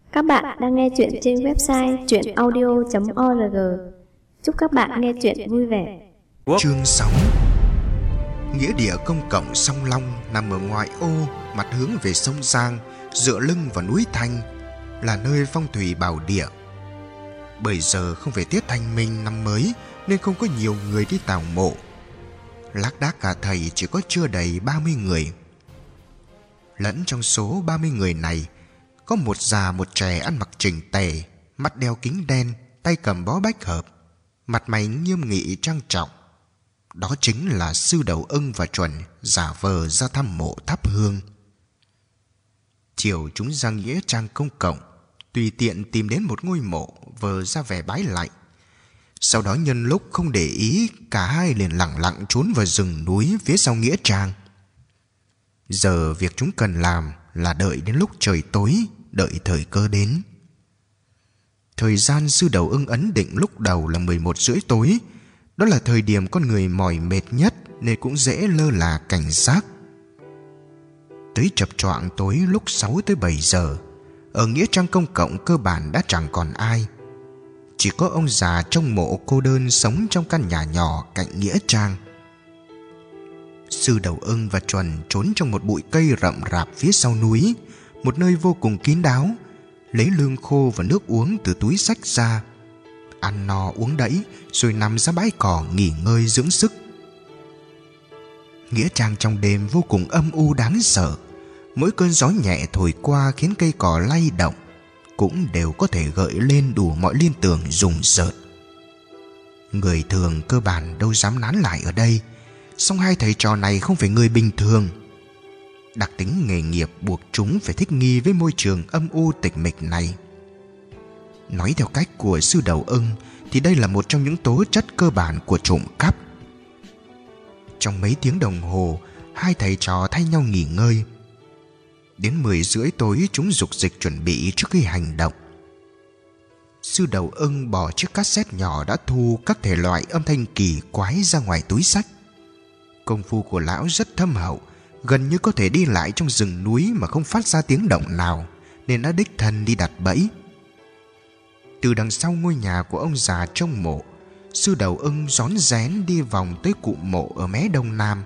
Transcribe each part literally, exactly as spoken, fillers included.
Các bạn đang nghe chuyện trên website truyện audio chấm org. Chúc các bạn nghe chuyện vui vẻ. Chương sáu. Nghĩa địa công cộng Song Long nằm ở ngoại ô, mặt hướng về sông Giang, dựa lưng vào núi Thanh, là nơi phong thủy bảo địa. Bởi giờ không phải tiết thanh minh năm mới nên không có nhiều người đi tảo mộ. Lác đác cả thầy chỉ có chưa đầy ba mươi người. Lẫn trong số ba mươi người này có một già một trẻ ăn mặc chỉnh tề, mắt đeo kính đen, tay cầm bó bách hợp, mặt mày nghiêm nghị trang trọng. Đó chính là sư Đầu Ưng và Chuẩn giả vờ ra thăm mộ thắp hương. Chiều chúng ra nghĩa trang công cộng, tùy tiện tìm đến một ngôi mộ vờ ra vẻ bái lạy. Sau đó nhân lúc không để ý, cả hai liền lẳng lặng trốn vào rừng núi phía sau nghĩa trang. Giờ việc chúng cần làm là đợi đến lúc trời tối, đợi thời cơ đến. Thời gian sư Đầu Ưng ấn định lúc đầu là mười một rưỡi tối. Đó là thời điểm con người mỏi mệt nhất nên cũng dễ lơ là cảnh giác. Tới chập choạng tối lúc sáu tới bảy giờ, ở nghĩa trang công cộng cơ bản đã chẳng còn ai. Chỉ có ông già trong mộ cô đơn sống trong căn nhà nhỏ cạnh nghĩa trang. Sư Đầu Ưng và Chuẩn trốn trong một bụi cây rậm rạp phía sau núi, một nơi vô cùng kín đáo, lấy lương khô và nước uống từ túi xách ra, ăn no uống đẫy rồi nằm ra bãi cỏ nghỉ ngơi dưỡng sức. Nghĩa trang trong đêm vô cùng âm u đáng sợ. Mỗi cơn gió nhẹ thổi qua khiến cây cỏ lay động, cũng đều có thể gợi lên đủ mọi liên tưởng rùng rợn. Người thường cơ bản đâu dám nán lại ở đây, song hai thầy trò này không phải người bình thường. Đặc tính nghề nghiệp buộc chúng phải thích nghi với môi trường âm u tịch mịch này. Nói theo cách của sư Đầu Ưng thì đây là một trong những tố chất cơ bản của trộm cắp. Trong mấy tiếng đồng hồ, hai thầy trò thay nhau nghỉ ngơi. Đến mười rưỡi tối chúng dục dịch chuẩn bị trước khi hành động. Sư Đầu Ưng bỏ chiếc cassette nhỏ đã thu các thể loại âm thanh kỳ quái ra ngoài túi xách. Công phu của lão rất thâm hậu, gần như có thể đi lại trong rừng núi mà không phát ra tiếng động nào, nên đã đích thân đi đặt bẫy. Từ đằng sau ngôi nhà của ông già trong mộ, sư Đầu Ưng rón rén đi vòng tới cụm mộ ở mé đông nam.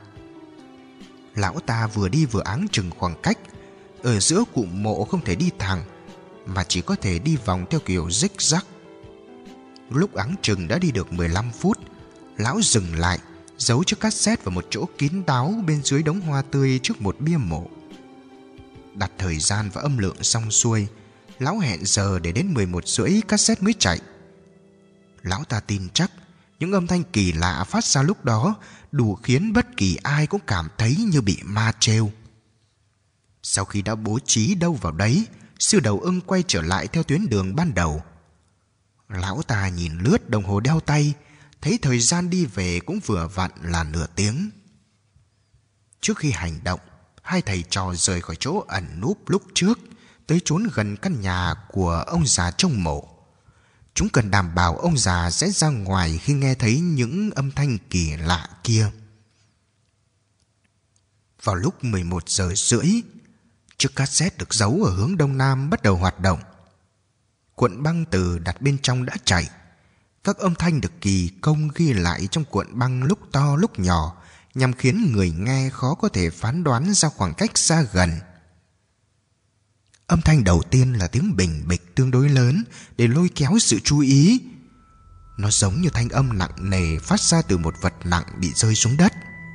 Lão ta vừa đi vừa áng chừng khoảng cách. Ở giữa cụm mộ không thể đi thẳng, mà chỉ có thể đi vòng theo kiểu rích rắc. Lúc áng chừng đã đi được mười lăm phút, lão dừng lại, giấu chiếc cassette vào một chỗ kín đáo bên dưới đống hoa tươi trước một bia mộ. Đặt thời gian và âm lượng xong xuôi, lão hẹn giờ để đến mười một rưỡi cassette mới chạy. Lão ta tin chắc những âm thanh kỳ lạ phát ra lúc đó đủ khiến bất kỳ ai cũng cảm thấy như bị ma trêu. Sau khi đã bố trí đâu vào đấy, sư Đầu Ưng quay trở lại theo tuyến đường ban đầu. Lão ta nhìn lướt đồng hồ đeo tay, thấy thời gian đi về cũng vừa vặn là nửa tiếng. Trước khi hành động, hai thầy trò rời khỏi chỗ ẩn núp lúc trước, tới trốn gần căn nhà của ông già trong mộ. Chúng cần đảm bảo ông già sẽ ra ngoài khi nghe thấy những âm thanh kỳ lạ kia. Vào lúc mười một giờ rưỡi, chiếc cassette được giấu ở hướng đông nam bắt đầu hoạt động. Cuộn băng từ đặt bên trong đã chạy. Các âm thanh được kỳ công ghi lại trong cuộn băng lúc to lúc nhỏ, nhằm khiến người nghe khó có thể phán đoán ra khoảng cách xa gần. Âm thanh đầu tiên là tiếng bình bịch tương đối lớn để lôi kéo sự chú ý. Nó giống như thanh âm nặng nề phát ra từ một vật nặng bị rơi xuống đất.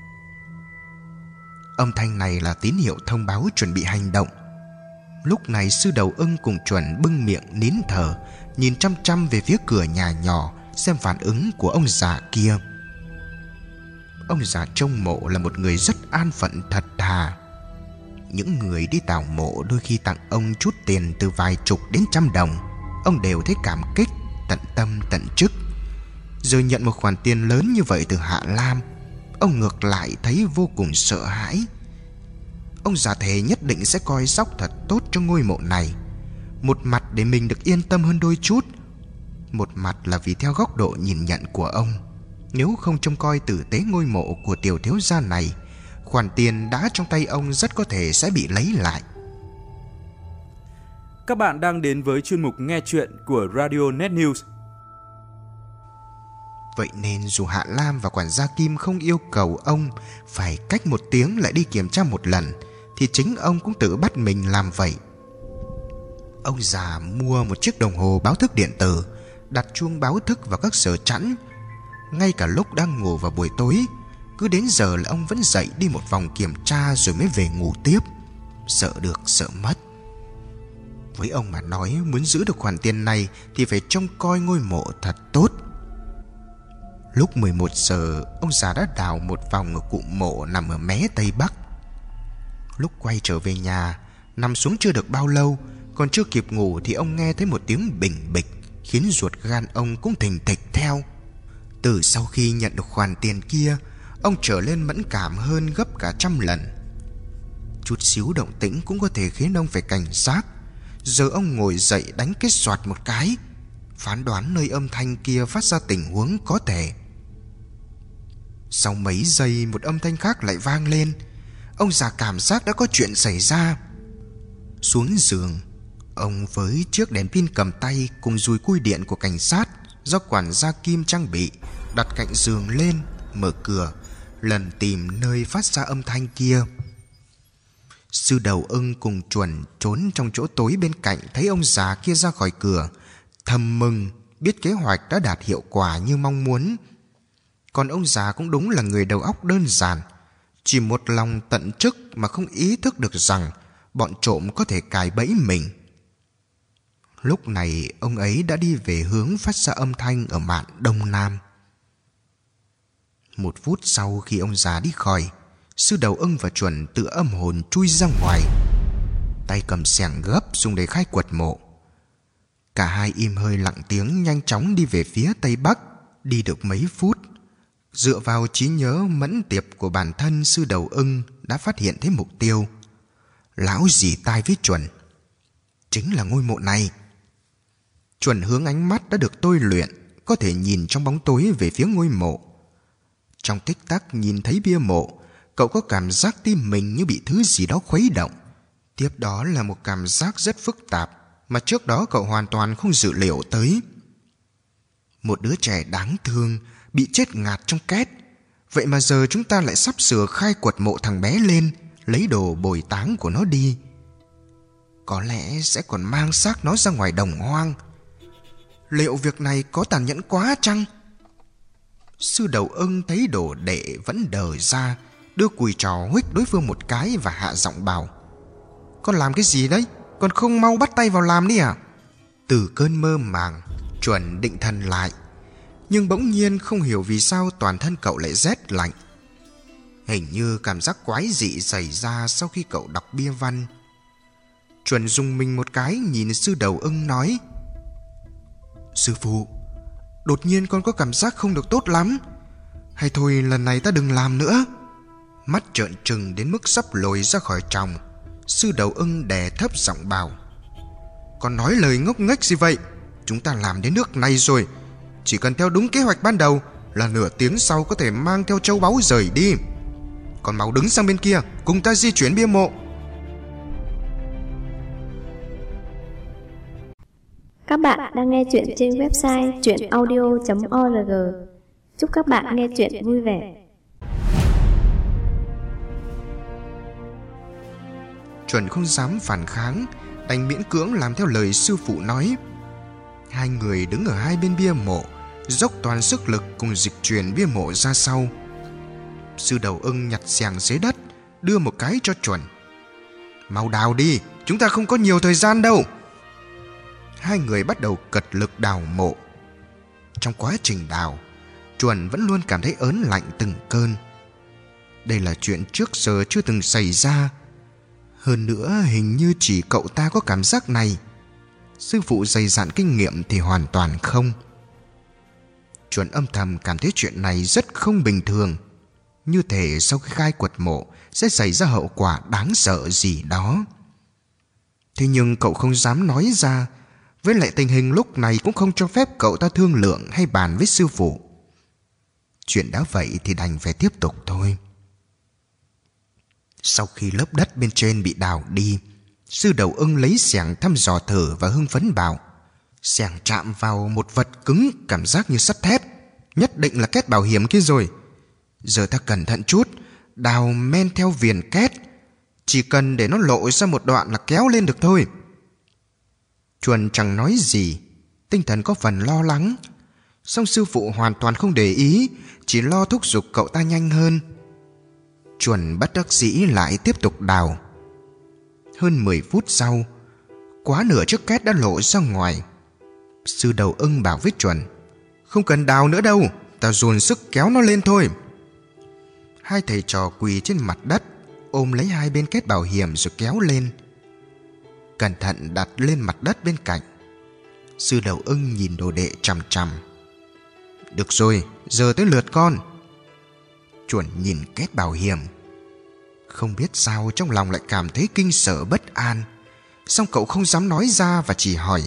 Âm thanh này là tín hiệu thông báo chuẩn bị hành động. Lúc này sư Đầu Ưng cùng Chuẩn bưng miệng nín thở, nhìn chăm chăm về phía cửa nhà nhỏ xem phản ứng của ông già kia. Ông già trong mộ là một người rất an phận thật thà. Những người đi tảo mộ đôi khi tặng ông chút tiền từ vài chục đến trăm đồng, ông đều thấy cảm kích, tận tâm tận chức. Rồi nhận một khoản tiền lớn như vậy từ Hạ Lam, ông ngược lại thấy vô cùng sợ hãi. Ông già thề nhất định sẽ coi sóc thật tốt cho ngôi mộ này, một mặt để mình được yên tâm hơn đôi chút, một mặt là vì theo góc độ nhìn nhận của ông, nếu không trông coi tử tế ngôi mộ của tiểu thiếu gia này, khoản tiền đã trong tay ông rất có thể sẽ bị lấy lại. Các bạn đang đến với chuyên mục nghe chuyện của Radio Net News. Vậy nên dù Hạ Lam và quản gia Kim không yêu cầu ông phải cách một tiếng lại đi kiểm tra một lần, thì chính ông cũng tự bắt mình làm vậy. Ông già mua một chiếc đồng hồ báo thức điện tử, đặt chuông báo thức vào các giờ chẵn. Ngay cả lúc đang ngủ vào buổi tối, cứ đến giờ là ông vẫn dậy đi một vòng kiểm tra rồi mới về ngủ tiếp. Sợ được sợ mất. Với ông mà nói, muốn giữ được khoản tiền này thì phải trông coi ngôi mộ thật tốt. Lúc mười một giờ, ông già đã đào một vòng ở cụm mộ nằm ở mé tây bắc. Lúc quay trở về nhà, nằm xuống chưa được bao lâu, còn chưa kịp ngủ thì ông nghe thấy một tiếng bình bịch, khiến ruột gan ông cũng thình thịch theo. Từ sau khi nhận được khoản tiền kia, ông trở lên mẫn cảm hơn gấp cả trăm lần. Chút xíu động tĩnh cũng có thể khiến ông phải cảnh giác. Giờ ông ngồi dậy đánh cái xoạt một cái, phán đoán nơi âm thanh kia phát ra tình huống có thể. Sau mấy giây, một âm thanh khác lại vang lên. Ông già cảm giác đã có chuyện xảy ra. Xuống giường, ông với chiếc đèn pin cầm tay cùng dùi cui điện của cảnh sát do quản gia Kim trang bị đặt cạnh giường lên, mở cửa, lần tìm nơi phát ra âm thanh kia. Sư Đầu Ưng cùng Chuẩn trốn trong chỗ tối bên cạnh thấy ông già kia ra khỏi cửa, thầm mừng biết kế hoạch đã đạt hiệu quả như mong muốn. Còn ông già cũng đúng là người đầu óc đơn giản, chỉ một lòng tận chức mà không ý thức được rằng bọn trộm có thể cài bẫy mình. Lúc này ông ấy đã đi về hướng phát ra âm thanh ở mạn đông nam. Một phút sau khi ông già đi khỏi, Sư Đầu Ưng và Chuẩn tự âm hồn chui ra ngoài, tay cầm xẻng gấp dùng để khai quật mộ. Cả hai im hơi lặng tiếng nhanh chóng đi về phía tây bắc. Đi được mấy phút, dựa vào trí nhớ mẫn tiệp của bản thân, Sư Đầu Ưng đã phát hiện thấy mục tiêu. Lão dì tai với Chuẩn: chính là ngôi mộ này. Chuẩn hướng ánh mắt đã được tôi luyện, có thể nhìn trong bóng tối về phía ngôi mộ. Trong tích tắc nhìn thấy bia mộ, cậu có cảm giác tim mình như bị thứ gì đó khuấy động. Tiếp đó là một cảm giác rất phức tạp mà trước đó cậu hoàn toàn không dự liệu tới. Một đứa trẻ đáng thương bị chết ngạt trong két. Vậy mà giờ chúng ta lại sắp sửa khai quật mộ thằng bé lên, lấy đồ bồi táng của nó đi. Có lẽ sẽ còn mang xác nó ra ngoài đồng hoang. Liệu việc này có tàn nhẫn quá chăng? Sư Đầu Ưng thấy đồ đệ vẫn đờ ra, đưa cùi trò huých đối phương một cái và hạ giọng bảo: con làm cái gì đấy? Còn không mau bắt tay vào làm đi à? Từ cơn mơ màng, Chuẩn định thần lại, nhưng bỗng nhiên không hiểu vì sao toàn thân cậu lại rét lạnh. Hình như cảm giác quái dị xảy ra sau khi cậu đọc bia văn. Chuẩn rùng mình một cái, nhìn Sư Đầu Ưng nói: sư phụ, đột nhiên con có cảm giác không được tốt lắm. Hay thôi lần này ta đừng làm nữa. Mắt trợn trừng đến mức sắp lồi ra khỏi tròng, Sư Đầu Ưng đè thấp giọng bảo: con nói lời ngốc nghếch gì vậy? Chúng ta làm đến nước này rồi, chỉ cần theo đúng kế hoạch ban đầu là nửa tiếng sau có thể mang theo châu báu rời đi. Còn mau đứng sang bên kia, cùng ta di chuyển bia mộ. Các bạn đang nghe chuyện trên website truyện audio chấm org. Chúc các bạn nghe chuyện vui vẻ. Chuẩn không dám phản kháng, đành miễn cưỡng làm theo lời sư phụ nói. Hai người đứng ở hai bên bia mộ, dốc toàn sức lực cùng dịch chuyển bia mộ ra sau. Sư Đầu Ưng nhặt xẻng dưới đất, đưa một cái cho Chuẩn: mau đào đi, chúng ta không có nhiều thời gian đâu. Hai người bắt đầu cật lực đào mộ. Trong quá trình đào, Chuẩn vẫn luôn cảm thấy ớn lạnh từng cơn. Đây là chuyện trước giờ chưa từng xảy ra. Hơn nữa hình như chỉ cậu ta có cảm giác này. Sư phụ dày dặn kinh nghiệm thì hoàn toàn không. Chuẩn âm thầm cảm thấy chuyện này rất không bình thường, như thể sau khi khai quật mộ sẽ xảy ra hậu quả đáng sợ gì đó. Thế nhưng cậu không dám nói ra. Với lại tình hình lúc này cũng không cho phép cậu ta thương lượng hay bàn với sư phụ. Chuyện đã vậy thì đành phải tiếp tục thôi. Sau khi lớp đất bên trên bị đào đi, Sư Đầu Ưng lấy xẻng thăm dò thử và hưng phấn bảo: xẻng chạm vào một vật cứng, cảm giác như sắt thép, nhất định là két bảo hiểm kia rồi. Giờ ta cẩn thận chút, đào men theo viền két, chỉ cần để nó lộ ra một đoạn là kéo lên được thôi. Chuồn chẳng nói gì, tinh thần có phần lo lắng. Song sư phụ hoàn toàn không để ý, chỉ lo thúc giục cậu ta nhanh hơn. Chuồn bất đắc dĩ lại tiếp tục đào. Hơn mười phút sau, quá nửa chiếc két đã lộ ra ngoài. Sư Đầu Ưng bảo với Chuồn: không cần đào nữa đâu, ta dồn sức kéo nó lên thôi. Hai thầy trò quỳ trên mặt đất, ôm lấy hai bên két bảo hiểm rồi kéo lên. Cẩn thận đặt lên mặt đất bên cạnh. Sư Đầu Ưng nhìn đồ đệ chằm chằm. Được rồi, giờ tới lượt con. Chuồn nhìn két bảo hiểm, không biết sao trong lòng lại cảm thấy kinh sợ bất an. Song cậu không dám nói ra và chỉ hỏi: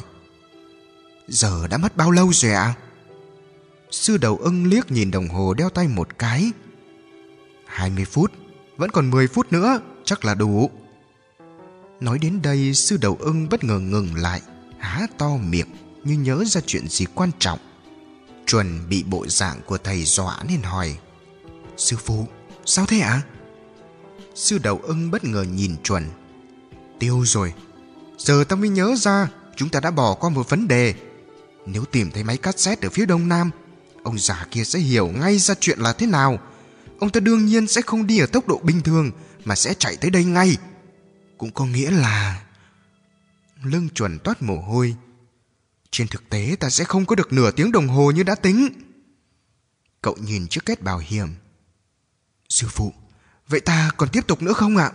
giờ đã mất bao lâu rồi ạ? Sư Đầu Ưng liếc nhìn đồng hồ đeo tay một cái. Hai mươi phút, vẫn còn mười phút nữa, chắc là đủ. Nói đến đây, Sư Đầu Ưng bất ngờ ngừng lại, há to miệng như nhớ ra chuyện gì quan trọng. Chuồn bị bộ dạng của thầy dọa nên hỏi: sư phụ, sao thế ạ? Sư Đầu Ưng bất ngờ nhìn Chuồn. Tiêu rồi, giờ ta mới nhớ ra chúng ta đã bỏ qua một vấn đề. Nếu tìm thấy máy cassette ở phía đông nam, ông già kia sẽ hiểu ngay ra chuyện là thế nào. Ông ta đương nhiên sẽ không đi ở tốc độ bình thường, mà sẽ chạy tới đây ngay. Cũng có nghĩa là... Lưng Chuồn toát mồ hôi. Trên thực tế ta sẽ không có được nửa tiếng đồng hồ như đã tính. Cậu nhìn chiếc két bảo hiểm. Sư phụ, vậy ta còn tiếp tục nữa không ạ?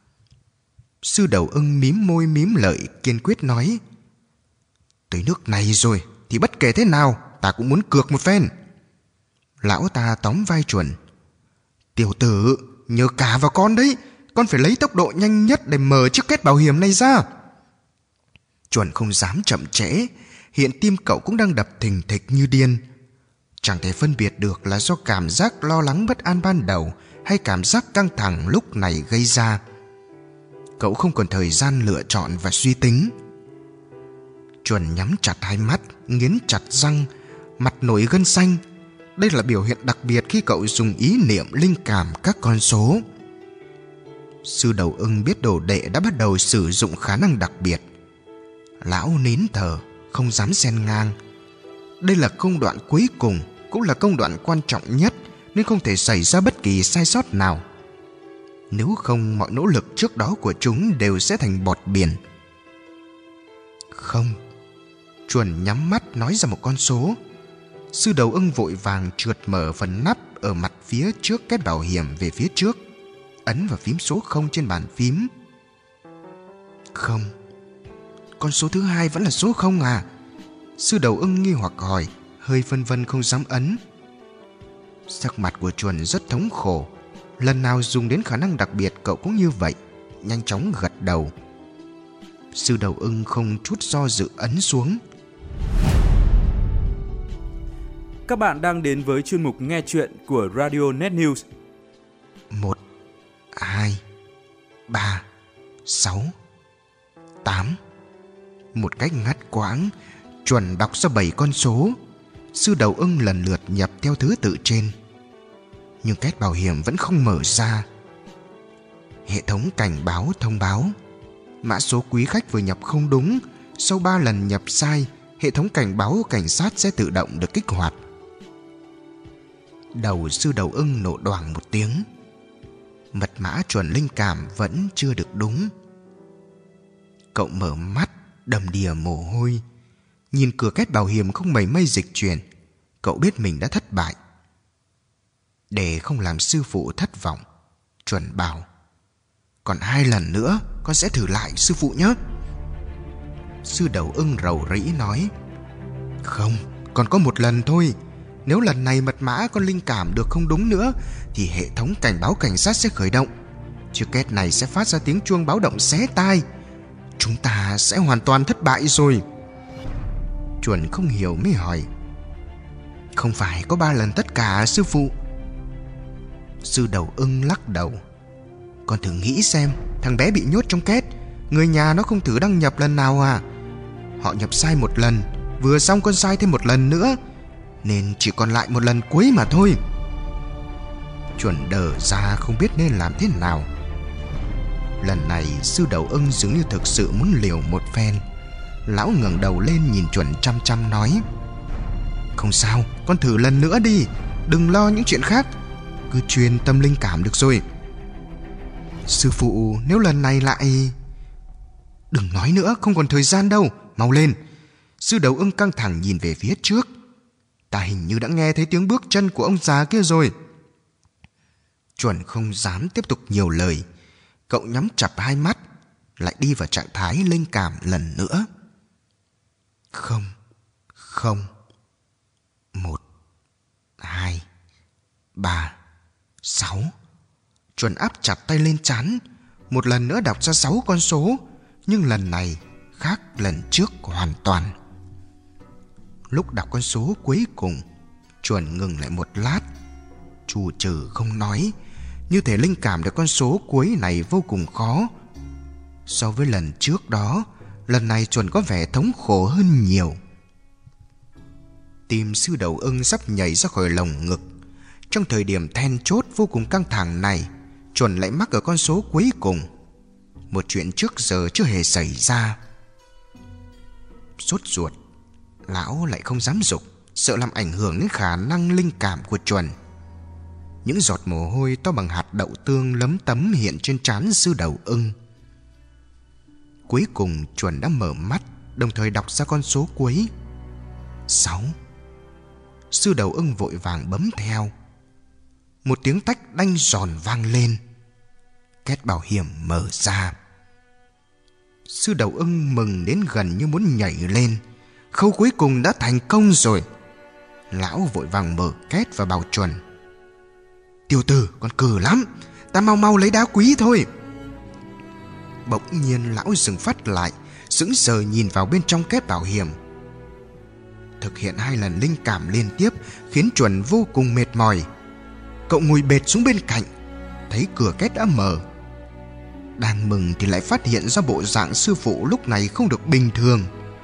Sư Đầu Ưng mím môi mím lợi, kiên quyết nói: tới nước này rồi thì bất kể thế nào ta cũng muốn cược một phen. Lão ta tóm vai Chuồn. Tiểu tử, nhớ cả vào con đấy, con phải lấy tốc độ nhanh nhất để mở chiếc két bảo hiểm này ra. Chuồn không dám chậm trễ, hiện tim cậu cũng đang đập thình thịch như điên. Chẳng thể phân biệt được là do cảm giác lo lắng bất an ban đầu hay cảm giác căng thẳng lúc này gây ra. Cậu không còn thời gian lựa chọn và suy tính. Chuồn nhắm chặt hai mắt, nghiến chặt răng, mặt nổi gân xanh. Đây là biểu hiện đặc biệt khi cậu dùng ý niệm linh cảm các con số. Sư Đầu Ưng biết đồ đệ đã bắt đầu sử dụng khả năng đặc biệt. Lão nín thở, không dám xen ngang. Đây là công đoạn cuối cùng, cũng là công đoạn quan trọng nhất, nên không thể xảy ra bất kỳ sai sót nào. Nếu không, mọi nỗ lực trước đó của chúng đều sẽ thành bọt biển. Không. Chuồn nhắm mắt nói ra một con số. Sư Đầu Ưng vội vàng trượt mở phần nắp ở mặt phía trước két bảo hiểm về phía trước, ấn vào phím số không trên bàn phím. Không. Con số thứ hai vẫn là số không à? Sư Đầu Ưng nghi hoặc hỏi, hơi phân vân không dám ấn. Sắc mặt của Chuồn rất thống khổ. Lần nào dùng đến khả năng đặc biệt cậu cũng như vậy, nhanh chóng gật đầu. Sư Đầu Ưng không chút do dự ấn xuống. Các bạn đang đến với chuyên mục nghe chuyện của Radio Net News. Một, hai, ba, sáu, tám. Một cách ngắt quãng, Chuồn đọc ra bảy con số. Sư Đầu Ưng lần lượt nhập theo thứ tự trên, nhưng két bảo hiểm vẫn không mở ra. Hệ thống cảnh báo thông báo: mã số quý khách vừa nhập không đúng. Sau ba lần nhập sai, hệ thống cảnh báo cảnh sát sẽ tự động được kích hoạt. Đầu Sư Đầu Ưng nổ đoàng một tiếng. Mật mã Chuồn linh cảm vẫn chưa được đúng. Cậu mở mắt, đầm đìa mồ hôi. Nhìn cửa két bảo hiểm không mảy may dịch chuyển, cậu biết mình đã thất bại. Để không làm sư phụ thất vọng, Chuồn bảo: còn hai lần nữa con sẽ thử lại sư phụ nhé. Sư Đầu Ưng rầu rĩ nói: không, còn có một lần thôi. Nếu lần này mật mã con linh cảm được không đúng nữa thì hệ thống cảnh báo cảnh sát sẽ khởi động. Chiếc két này sẽ phát ra tiếng chuông báo động xé tai. Chúng ta sẽ hoàn toàn thất bại rồi. Chuồn không hiểu mới hỏi: không phải có ba lần tất cả sư phụ? Sư Đầu Ưng lắc đầu: con thử nghĩ xem, thằng bé bị nhốt trong két, Người nhà nó không thử đăng nhập lần nào à? Họ nhập sai một lần, vừa xong còn sai thêm một lần nữa, nên chỉ còn lại một lần cuối mà thôi. Chuẩn đờ ra không biết nên làm thế nào. Lần này sư đầu ưng dường như thực sự muốn liều một phen. Lão ngẩng đầu lên nhìn Chuẩn chăm chăm nói: Không sao, con thử lần nữa đi, đừng lo những chuyện khác, cứ truyền tâm linh cảm được rồi. Sư phụ, nếu lần này lại... Đừng nói nữa, không còn thời gian đâu, mau lên. Sư đầu ưng căng thẳng nhìn về phía trước. Ta hình như đã nghe thấy tiếng bước chân của ông già kia rồi. Chuẩn không dám tiếp tục nhiều lời. Cậu nhắm chặt hai mắt, lại đi vào trạng thái linh cảm lần nữa. Không, không. Một, hai, ba, sáu. Chuẩn áp chặt tay lên trán, một lần nữa đọc ra sáu con số, nhưng lần này khác lần trước hoàn toàn. Lúc đọc con số cuối cùng, Chuẩn ngừng lại một lát, trù trừ không nói, như thể linh cảm được con số cuối này vô cùng khó. So với lần trước đó, lần này Chuẩn có vẻ thống khổ hơn nhiều. Tim sư đầu ưng sắp nhảy ra khỏi lồng ngực. Trong thời điểm then chốt vô cùng căng thẳng này, Chuẩn lại mắc ở con số cuối cùng, một chuyện trước giờ chưa hề xảy ra. Sốt ruột, lão lại không dám giục, sợ làm ảnh hưởng đến khả năng linh cảm của Chuẩn. Những giọt mồ hôi to bằng hạt đậu tương lấm tấm hiện trên trán sư đầu ưng. Cuối cùng Chuẩn đã mở mắt, đồng thời đọc ra con số cuối: Sáu. Sư đầu ưng vội vàng bấm theo. Một tiếng tách đanh giòn vang lên. Két bảo hiểm mở ra. Sư đầu ưng mừng đến gần như muốn nhảy lên. Khâu cuối cùng đã thành công rồi. Lão vội vàng mở két và bảo Chuẩn: Tiểu tử, con cừ lắm, ta mau mau lấy đá quý thôi. Bỗng nhiên lão dừng phát lại, sững sờ nhìn vào bên trong két bảo hiểm. Thực hiện hai lần linh cảm liên tiếp khiến Chuẩn vô cùng mệt mỏi. Cậu ngồi bệt xuống bên cạnh, thấy cửa két đã mở. Đang mừng thì lại phát hiện ra bộ dạng sư phụ lúc này không được bình thường.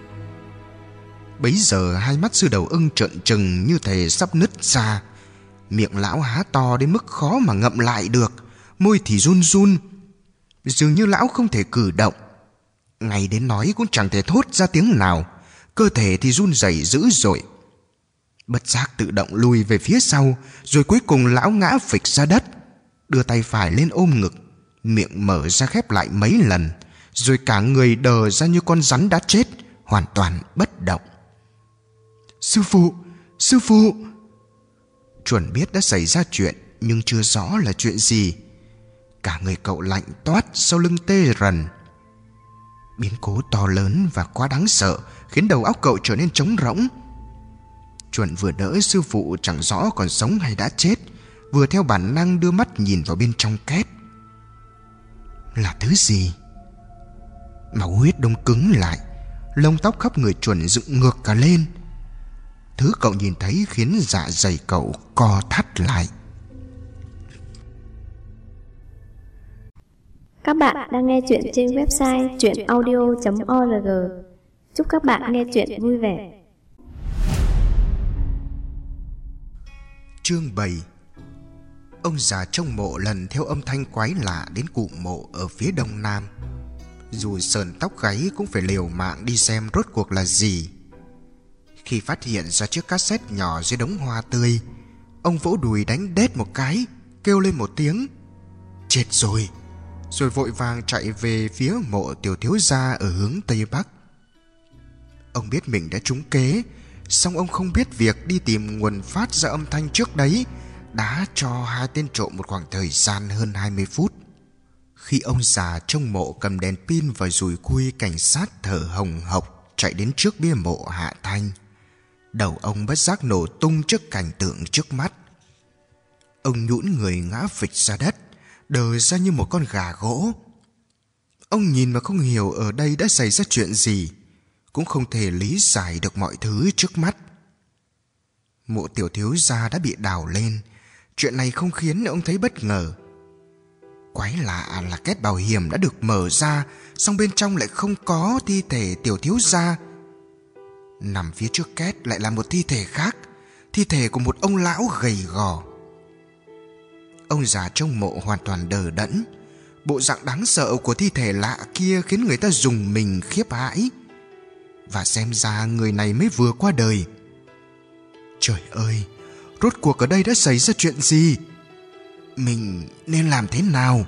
Bấy giờ hai mắt sư đầu ưng trợn trừng như thể sắp nứt ra. Miệng lão há to đến mức khó mà ngậm lại được, môi thì run run, dường như lão không thể cử động. Ngay đến nói cũng chẳng thể thốt ra tiếng nào, cơ thể thì run rẩy dữ dội. Bất giác tự động lùi về phía sau, rồi cuối cùng lão ngã phịch ra đất, đưa tay phải lên ôm ngực, miệng mở ra khép lại mấy lần, rồi cả người đờ ra như con rắn đã chết, hoàn toàn bất động. Sư phụ, sư phụ! Chuẩn biết đã xảy ra chuyện, nhưng chưa rõ là chuyện gì. Cả người cậu lạnh toát, sau lưng tê rần. Biến cố to lớn và quá đáng sợ khiến đầu óc cậu trở nên trống rỗng. Chuẩn vừa đỡ sư phụ chẳng rõ còn sống hay đã chết, vừa theo bản năng đưa mắt nhìn vào bên trong két. Là thứ gì? Máu huyết đông cứng lại, lông tóc khắp người Chuẩn dựng ngược cả lên. Thứ cậu nhìn thấy khiến dạ dày cậu co thắt lại. Các bạn đang nghe chuyện trên website truyện audio chấm org. Chúc các bạn nghe chuyện vui vẻ. Chương bảy. Ông già trong mộ lần theo âm thanh quái lạ đến cụ mộ ở phía đông nam. Dù sờn tóc gáy cũng phải liều mạng đi xem rốt cuộc là gì. Khi phát hiện ra chiếc cassette nhỏ dưới đống hoa tươi, ông vỗ đùi đánh đét một cái, kêu lên một tiếng chết rồi, rồi vội vàng chạy về phía mộ tiểu thiếu gia ở hướng tây bắc. Ông biết mình đã trúng kế, song ông không biết việc đi tìm nguồn phát ra âm thanh trước đấy đã cho hai tên trộm một khoảng thời gian hơn hai mươi phút. Khi ông già trong mộ cầm đèn pin và dùi cui cảnh sát thở hồng hộc chạy đến trước bia mộ Hạ Thanh, đầu ông bất giác nổ tung trước cảnh tượng trước mắt. Ông nhũn người ngã phịch ra đất, đờ ra như một con gà gỗ. Ông nhìn mà không hiểu ở đây đã xảy ra chuyện gì, cũng không thể lý giải được mọi thứ trước mắt. Mộ tiểu thiếu gia đã bị đào lên, chuyện này không khiến ông thấy bất ngờ. Quái lạ là két bảo hiểm đã được mở ra, song bên trong lại không có thi thể tiểu thiếu gia. Nằm phía trước két lại là một thi thể khác, thi thể của một ông lão gầy gò. Ông già trong mộ hoàn toàn đờ đẫn. Bộ dạng đáng sợ của thi thể lạ kia khiến người ta rùng mình khiếp hãi. Và xem ra người này mới vừa qua đời. Trời ơi, rốt cuộc ở đây đã xảy ra chuyện gì? Mình nên làm thế nào?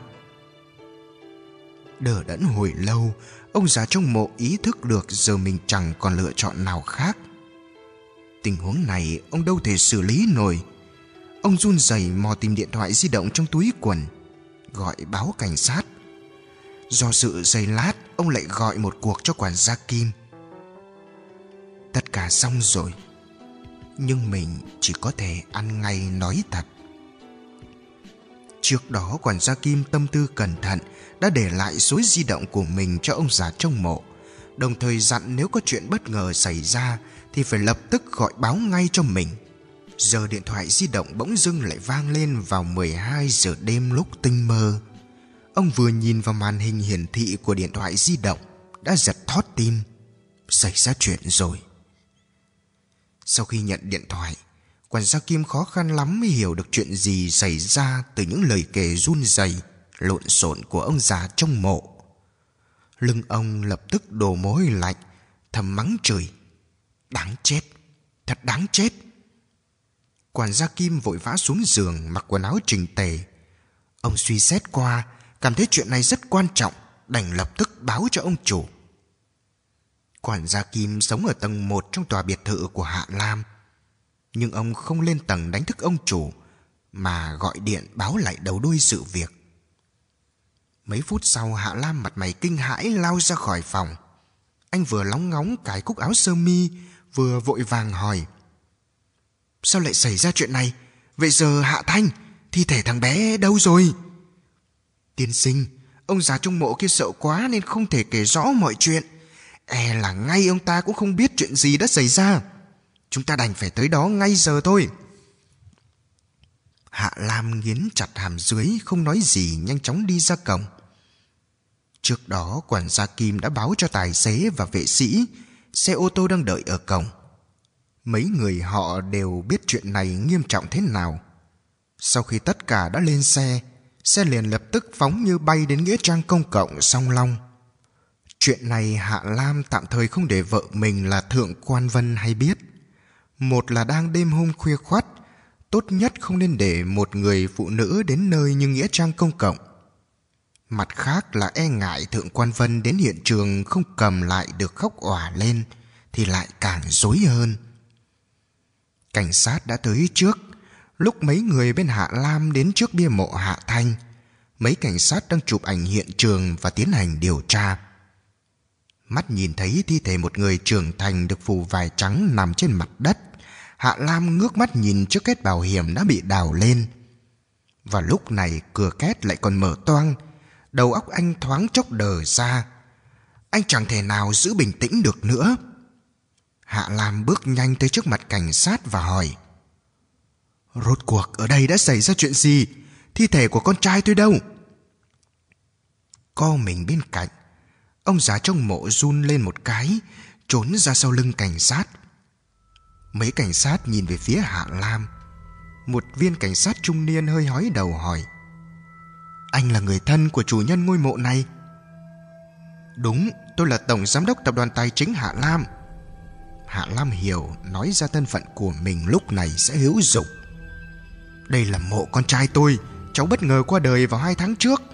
Đờ đẫn hồi lâu, ông già trong mộ ý thức được giờ mình chẳng còn lựa chọn nào khác. Tình huống này ông đâu thể xử lý nổi. Ông run rẩy mò tìm điện thoại di động trong túi quần, gọi báo cảnh sát. Do dự giây lát, ông lại gọi một cuộc cho quản gia Kim. Tất cả xong rồi, nhưng mình chỉ có thể ăn ngay nói thật. Trước đó quản gia Kim tâm tư cẩn thận đã để lại số di động của mình cho ông già trong mộ, đồng thời dặn nếu có chuyện bất ngờ xảy ra thì phải lập tức gọi báo ngay cho mình. Giờ điện thoại di động bỗng dưng lại vang lên vào mười hai giờ đêm lúc tinh mơ. Ông vừa nhìn vào màn hình hiển thị của điện thoại di động đã giật thót tim. Xảy ra chuyện rồi. Sau khi nhận điện thoại, quản gia Kim khó khăn lắm mới hiểu được chuyện gì xảy ra từ những lời kể run rẩy, lộn xộn của ông già trong mộ. Lưng ông lập tức đổ mồ hôi lạnh, thầm mắng chửi. Đáng chết, thật đáng chết. Quản gia Kim vội vã xuống giường mặc quần áo chỉnh tề. Ông suy xét qua, cảm thấy chuyện này rất quan trọng, đành lập tức báo cho ông chủ. Quản gia Kim sống ở tầng một trong tòa biệt thự của Hạ Lam. Nhưng ông không lên tầng đánh thức ông chủ, mà gọi điện báo lại đầu đuôi sự việc. Mấy phút sau, Hạ Lam mặt mày kinh hãi lao ra khỏi phòng. Anh vừa lóng ngóng cài cúc áo sơ mi, vừa vội vàng hỏi: Sao lại xảy ra chuyện này? Vậy giờ Hạ Thanh, thi thể thằng bé đâu rồi? Tiên sinh, ông già trong mộ kia sợ quá nên không thể kể rõ mọi chuyện. E là ngay ông ta cũng không biết chuyện gì đã xảy ra. Chúng ta đành phải tới đó ngay giờ thôi. Hạ Lam nghiến chặt hàm dưới, không nói gì, nhanh chóng đi ra cổng. Trước đó quản gia Kim đã báo cho tài xế và vệ sĩ xe ô tô đang đợi ở cổng. Mấy người họ đều biết chuyện này nghiêm trọng thế nào. Sau khi tất cả đã lên xe, xe liền lập tức phóng như bay đến nghĩa trang công cộng Song Long. Chuyện này Hạ Lam tạm thời không để vợ mình là Thượng Quan Vân hay biết. Một là đang đêm hôm khuya khoắt, tốt nhất không nên để một người phụ nữ đến nơi như nghĩa trang công cộng. Mặt khác là e ngại Thượng Quan Vân đến hiện trường không cầm lại được khóc òa lên thì lại càng rối hơn. Cảnh sát đã tới trước. Lúc mấy người bên Hạ Lam đến trước bia mộ Hạ Thanh, mấy cảnh sát đang chụp ảnh hiện trường và tiến hành điều tra. Mắt nhìn thấy thi thể một người trưởng thành được phủ vải trắng nằm trên mặt đất, Hạ Lam ngước mắt nhìn chiếc két bảo hiểm đã bị đào lên. Và lúc này cửa két lại còn mở toang. Đầu óc anh thoáng chốc đờ ra. Anh chẳng thể nào giữ bình tĩnh được nữa. Hạ Lam bước nhanh tới trước mặt cảnh sát và hỏi: Rốt cuộc ở đây đã xảy ra chuyện gì? Thi thể của con trai tôi đâu? Co mình bên cạnh, ông già trong mộ run lên một cái, trốn ra sau lưng cảnh sát. Mấy cảnh sát nhìn về phía Hạ Lam. Một viên cảnh sát trung niên hơi hói đầu hỏi: Anh là người thân của chủ nhân ngôi mộ này? Đúng, tôi là tổng giám đốc tập đoàn tài chính Hạ Lam. Hạ Lam hiểu nói ra thân phận của mình lúc này sẽ hữu dụng. Đây là mộ con trai tôi, cháu bất ngờ qua đời vào hai tháng trước.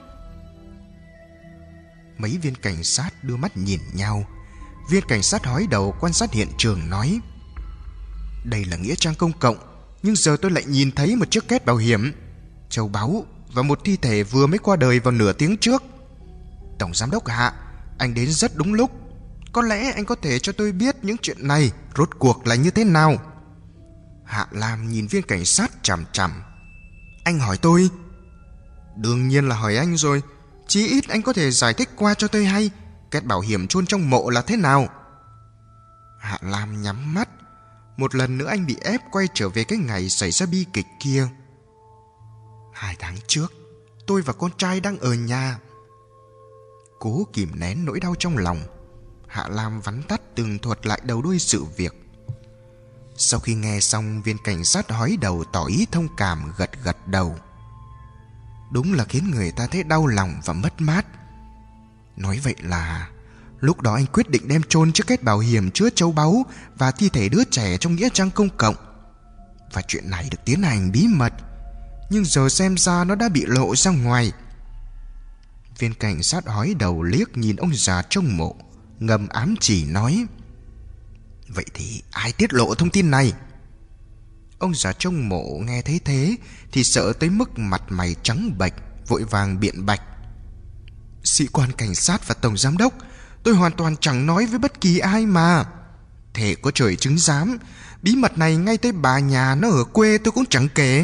Mấy viên cảnh sát đưa mắt nhìn nhau. Viên cảnh sát hói đầu quan sát hiện trường nói: Đây là nghĩa trang công cộng, nhưng giờ tôi lại nhìn thấy một chiếc két bảo hiểm, châu báu và một thi thể vừa mới qua đời vào nửa tiếng trước. Tổng giám đốc Hạ, anh đến rất đúng lúc. Có lẽ anh có thể cho tôi biết những chuyện này rốt cuộc là như thế nào? Hạ Lam nhìn viên cảnh sát chằm chằm. Anh hỏi tôi? Đương nhiên là hỏi anh rồi. Chí ít anh có thể giải thích qua cho tôi hay két bảo hiểm chôn trong mộ là thế nào. Hạ Lam nhắm mắt. Một lần nữa anh bị ép quay trở về cái ngày xảy ra bi kịch kia. Hai tháng trước, tôi và con trai đang ở nhà. Cố kìm nén nỗi đau trong lòng, Hạ Lam vắn tắt tường thuật lại đầu đuôi sự việc. Sau khi nghe xong, viên cảnh sát hói đầu tỏ ý thông cảm, gật gật đầu. Đúng là khiến người ta thấy đau lòng và mất mát. Nói vậy là lúc đó anh quyết định đem chôn chiếc két bảo hiểm chứa châu báu và thi thể đứa trẻ trong nghĩa trang công cộng, và chuyện này được tiến hành bí mật. Nhưng giờ xem ra nó đã bị lộ ra ngoài. Viên cảnh sát hói đầu liếc nhìn ông già trông mộ, ngầm ám chỉ nói: Vậy thì ai tiết lộ thông tin này? Ông già trông mộ nghe thấy thế thì sợ tới mức mặt mày trắng bệch, vội vàng biện bạch: Sĩ quan cảnh sát và tổng giám đốc, tôi hoàn toàn chẳng nói với bất kỳ ai mà. Thề có trời chứng giám, bí mật này ngay tới bà nhà nó ở quê tôi cũng chẳng kể.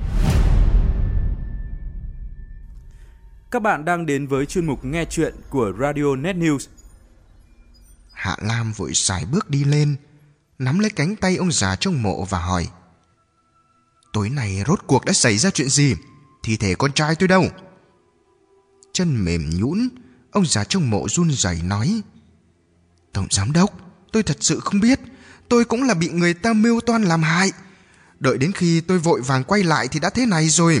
Các bạn đang đến với chuyên mục nghe chuyện của Radio Net News. Hạ Lam vội sải bước đi lên, nắm lấy cánh tay ông già trông mộ và hỏi: Tối nay rốt cuộc đã xảy ra chuyện gì? Thi thể con trai tôi đâu? Chân mềm nhũn, ông già trông mộ run rẩy nói: Tổng giám đốc, tôi thật sự không biết. Tôi cũng là bị người ta mưu toan làm hại. Đợi đến khi tôi vội vàng quay lại thì đã thế này rồi.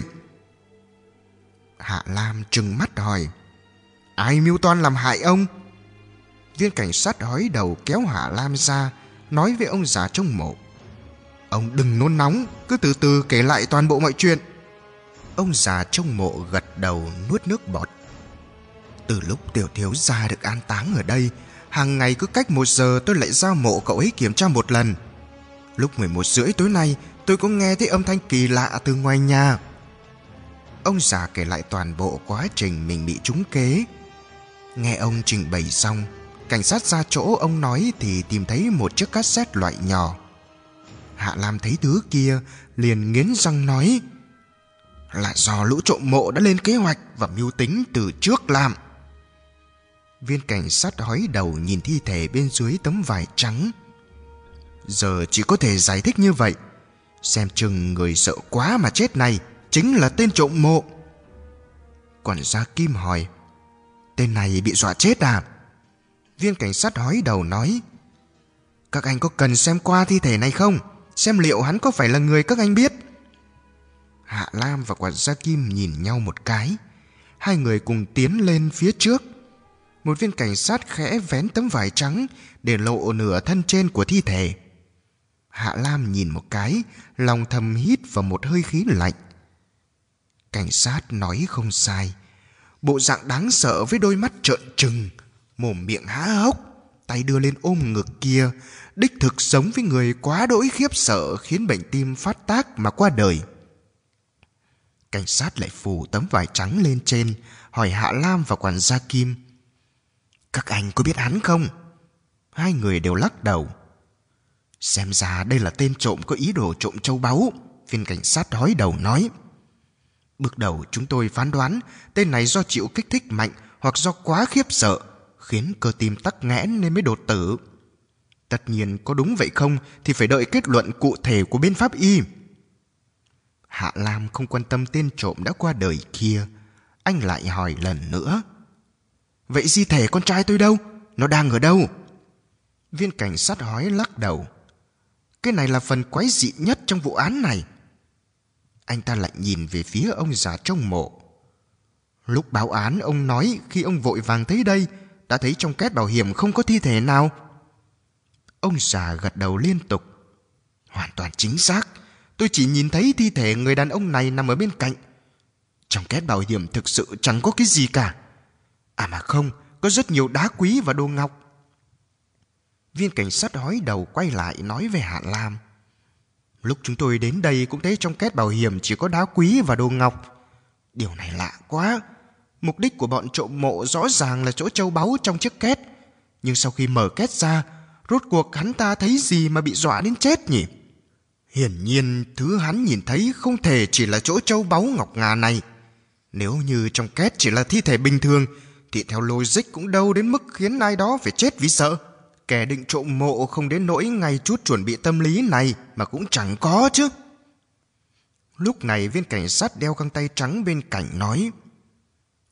Hạ Lam trừng mắt hỏi: Ai mưu toan làm hại ông? Viên cảnh sát hói đầu kéo Hạ Lam ra, nói với ông già trông mộ: Ông đừng nôn nóng, cứ từ từ kể lại toàn bộ mọi chuyện. Ông già trông mộ gật đầu nuốt nước bọt. Từ lúc tiểu thiếu gia được an táng ở đây, hàng ngày cứ cách một giờ tôi lại ra mộ cậu ấy kiểm tra một lần. Lúc mười một rưỡi tối nay, tôi có nghe thấy âm thanh kỳ lạ từ ngoài nhà. Ông già kể lại toàn bộ quá trình mình bị trúng kế. Nghe ông trình bày xong, cảnh sát ra chỗ ông nói thì tìm thấy một chiếc cassette loại nhỏ. Hạ Lam thấy thứ kia liền nghiến răng nói: Là do lũ trộm mộ đã lên kế hoạch và mưu tính từ trước làm. Viên cảnh sát hói đầu nhìn thi thể bên dưới tấm vải trắng. Giờ chỉ có thể giải thích như vậy. Xem chừng người sợ quá mà chết này chính là tên trộm mộ. Quản gia Kim hỏi: Tên này bị dọa chết à? Viên cảnh sát hói đầu nói: Các anh có cần xem qua thi thể này không? Xem liệu hắn có phải là người các anh biết. Hạ Lam và quản gia Kim nhìn nhau một cái. Hai người cùng tiến lên phía trước. Một viên cảnh sát khẽ vén tấm vải trắng để lộ nửa thân trên của thi thể. Hạ Lam nhìn một cái, lòng thầm hít vào một hơi khí lạnh. Cảnh sát nói không sai. Bộ dạng đáng sợ với đôi mắt trợn trừng, mồm miệng há hốc, tay đưa lên ôm ngực kia, đích thực giống với người quá đỗi khiếp sợ khiến bệnh tim phát tác mà qua đời. Cảnh sát lại phủ tấm vải trắng lên trên, hỏi Hạ Lam và quản gia Kim: Các anh có biết hắn không? Hai người đều lắc đầu. Xem ra đây là tên trộm có ý đồ trộm châu báu, viên cảnh sát hói đầu nói. Bước đầu chúng tôi phán đoán tên này do chịu kích thích mạnh hoặc do quá khiếp sợ khiến cơ tim tắc nghẽn nên mới đột tử. Tất nhiên có đúng vậy không thì phải đợi kết luận cụ thể của bên pháp y. Hạ Lam không quan tâm tên trộm đã qua đời kia. Anh lại hỏi lần nữa: Vậy di thể con trai tôi đâu? Nó đang ở đâu? Viên cảnh sát hói lắc đầu. Cái này là phần quái dị nhất trong vụ án này. Anh ta lại nhìn về phía ông già trông mộ. Lúc báo án ông nói khi ông vội vàng tới đây đã thấy trong két bảo hiểm không có thi thể nào. Ông già gật đầu liên tục. Hoàn toàn chính xác. Tôi chỉ nhìn thấy thi thể người đàn ông này nằm ở bên cạnh. Trong két bảo hiểm thực sự chẳng có cái gì cả. À mà không, có rất nhiều đá quý và đồ ngọc. Viên cảnh sát hói đầu quay lại nói với Hạ Lam: Lúc chúng tôi đến đây cũng thấy trong két bảo hiểm chỉ có đá quý và đồ ngọc. Điều này lạ quá. Mục đích của bọn trộm mộ rõ ràng là chỗ châu báu trong chiếc két. Nhưng sau khi mở két ra, rốt cuộc hắn ta thấy gì mà bị dọa đến chết nhỉ? Hiển nhiên thứ hắn nhìn thấy không thể chỉ là chỗ châu báu ngọc ngà này. Nếu như trong két chỉ là thi thể bình thường thì theo logic cũng đâu đến mức khiến ai đó phải chết vì sợ. Kẻ định trộm mộ không đến nỗi ngay chút chuẩn bị tâm lý này mà cũng chẳng có chứ. Lúc này viên cảnh sát đeo găng tay trắng bên cạnh nói: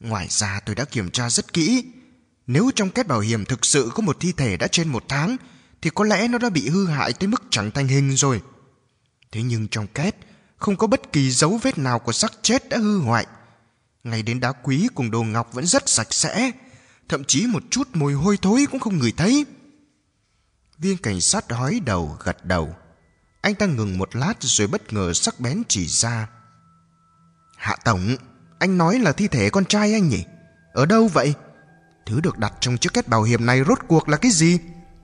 Ngoài ra tôi đã kiểm tra rất kỹ. Nếu trong két bảo hiểm thực sự có một thi thể đã trên một tháng thì có lẽ nó đã bị hư hại tới mức chẳng thành hình rồi. Thế nhưng trong két không có bất kỳ dấu vết nào của xác chết đã hư hoại. Ngay đến đá quý cùng đồ ngọc vẫn rất sạch sẽ, thậm chí một chút mùi hôi thối cũng không ngửi thấy. Viên cảnh sát hói đầu gật đầu. Anh ta ngừng một lát rồi bất ngờ sắc bén chỉ ra. Hạ tổng, anh nói là thi thể con trai anh nhỉ? Ở đâu vậy? Thứ được đặt trong chiếc két bảo hiểm này rốt cuộc là cái gì?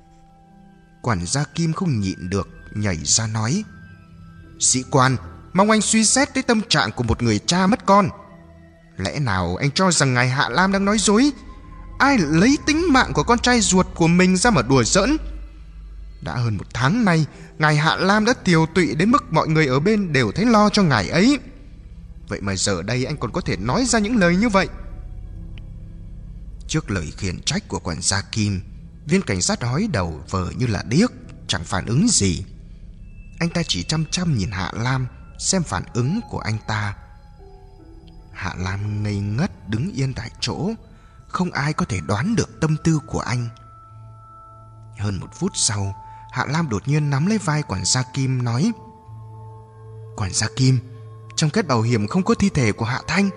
Quản gia Kim không nhịn được, nhảy ra nói. Sĩ quan, mong anh suy xét tới tâm trạng của một người cha mất con. Lẽ nào anh cho rằng ngài Hạ Lam đang nói dối? Ai lấy tính mạng của con trai ruột của mình ra mà đùa giỡn? Đã hơn một tháng nay, ngài Hạ Lam đã tiều tụy đến mức mọi người ở bên đều thấy lo cho ngài ấy. Vậy mà giờ đây anh còn có thể nói ra những lời như vậy? Trước lời khiển trách của quản gia Kim, viên cảnh sát hói đầu vờ như là điếc, chẳng phản ứng gì. Anh ta chỉ chăm chăm nhìn Hạ Lam, xem phản ứng của anh ta. Hạ Lam ngây ngất đứng yên tại chỗ, không ai có thể đoán được tâm tư của anh. Hơn một phút sau, Hạ Lam đột nhiên nắm lấy vai quản gia Kim nói. Quản gia Kim, trong két bảo hiểm không có thi thể của Hạ Thanh.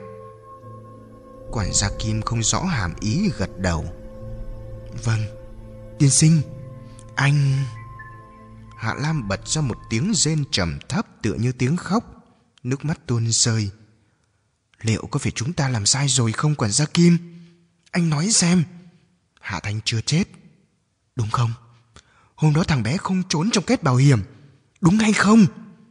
Quản gia Kim không rõ hàm ý gật đầu. Vâng, tiên sinh, anh... Hạ Lam bật ra một tiếng rên trầm thấp tựa như tiếng khóc, nước mắt tuôn rơi. Liệu có phải chúng ta làm sai rồi không quản gia Kim? Anh nói xem. Hạ Thanh chưa chết, đúng không? Hôm đó thằng bé không trốn trong két bảo hiểm, đúng hay không?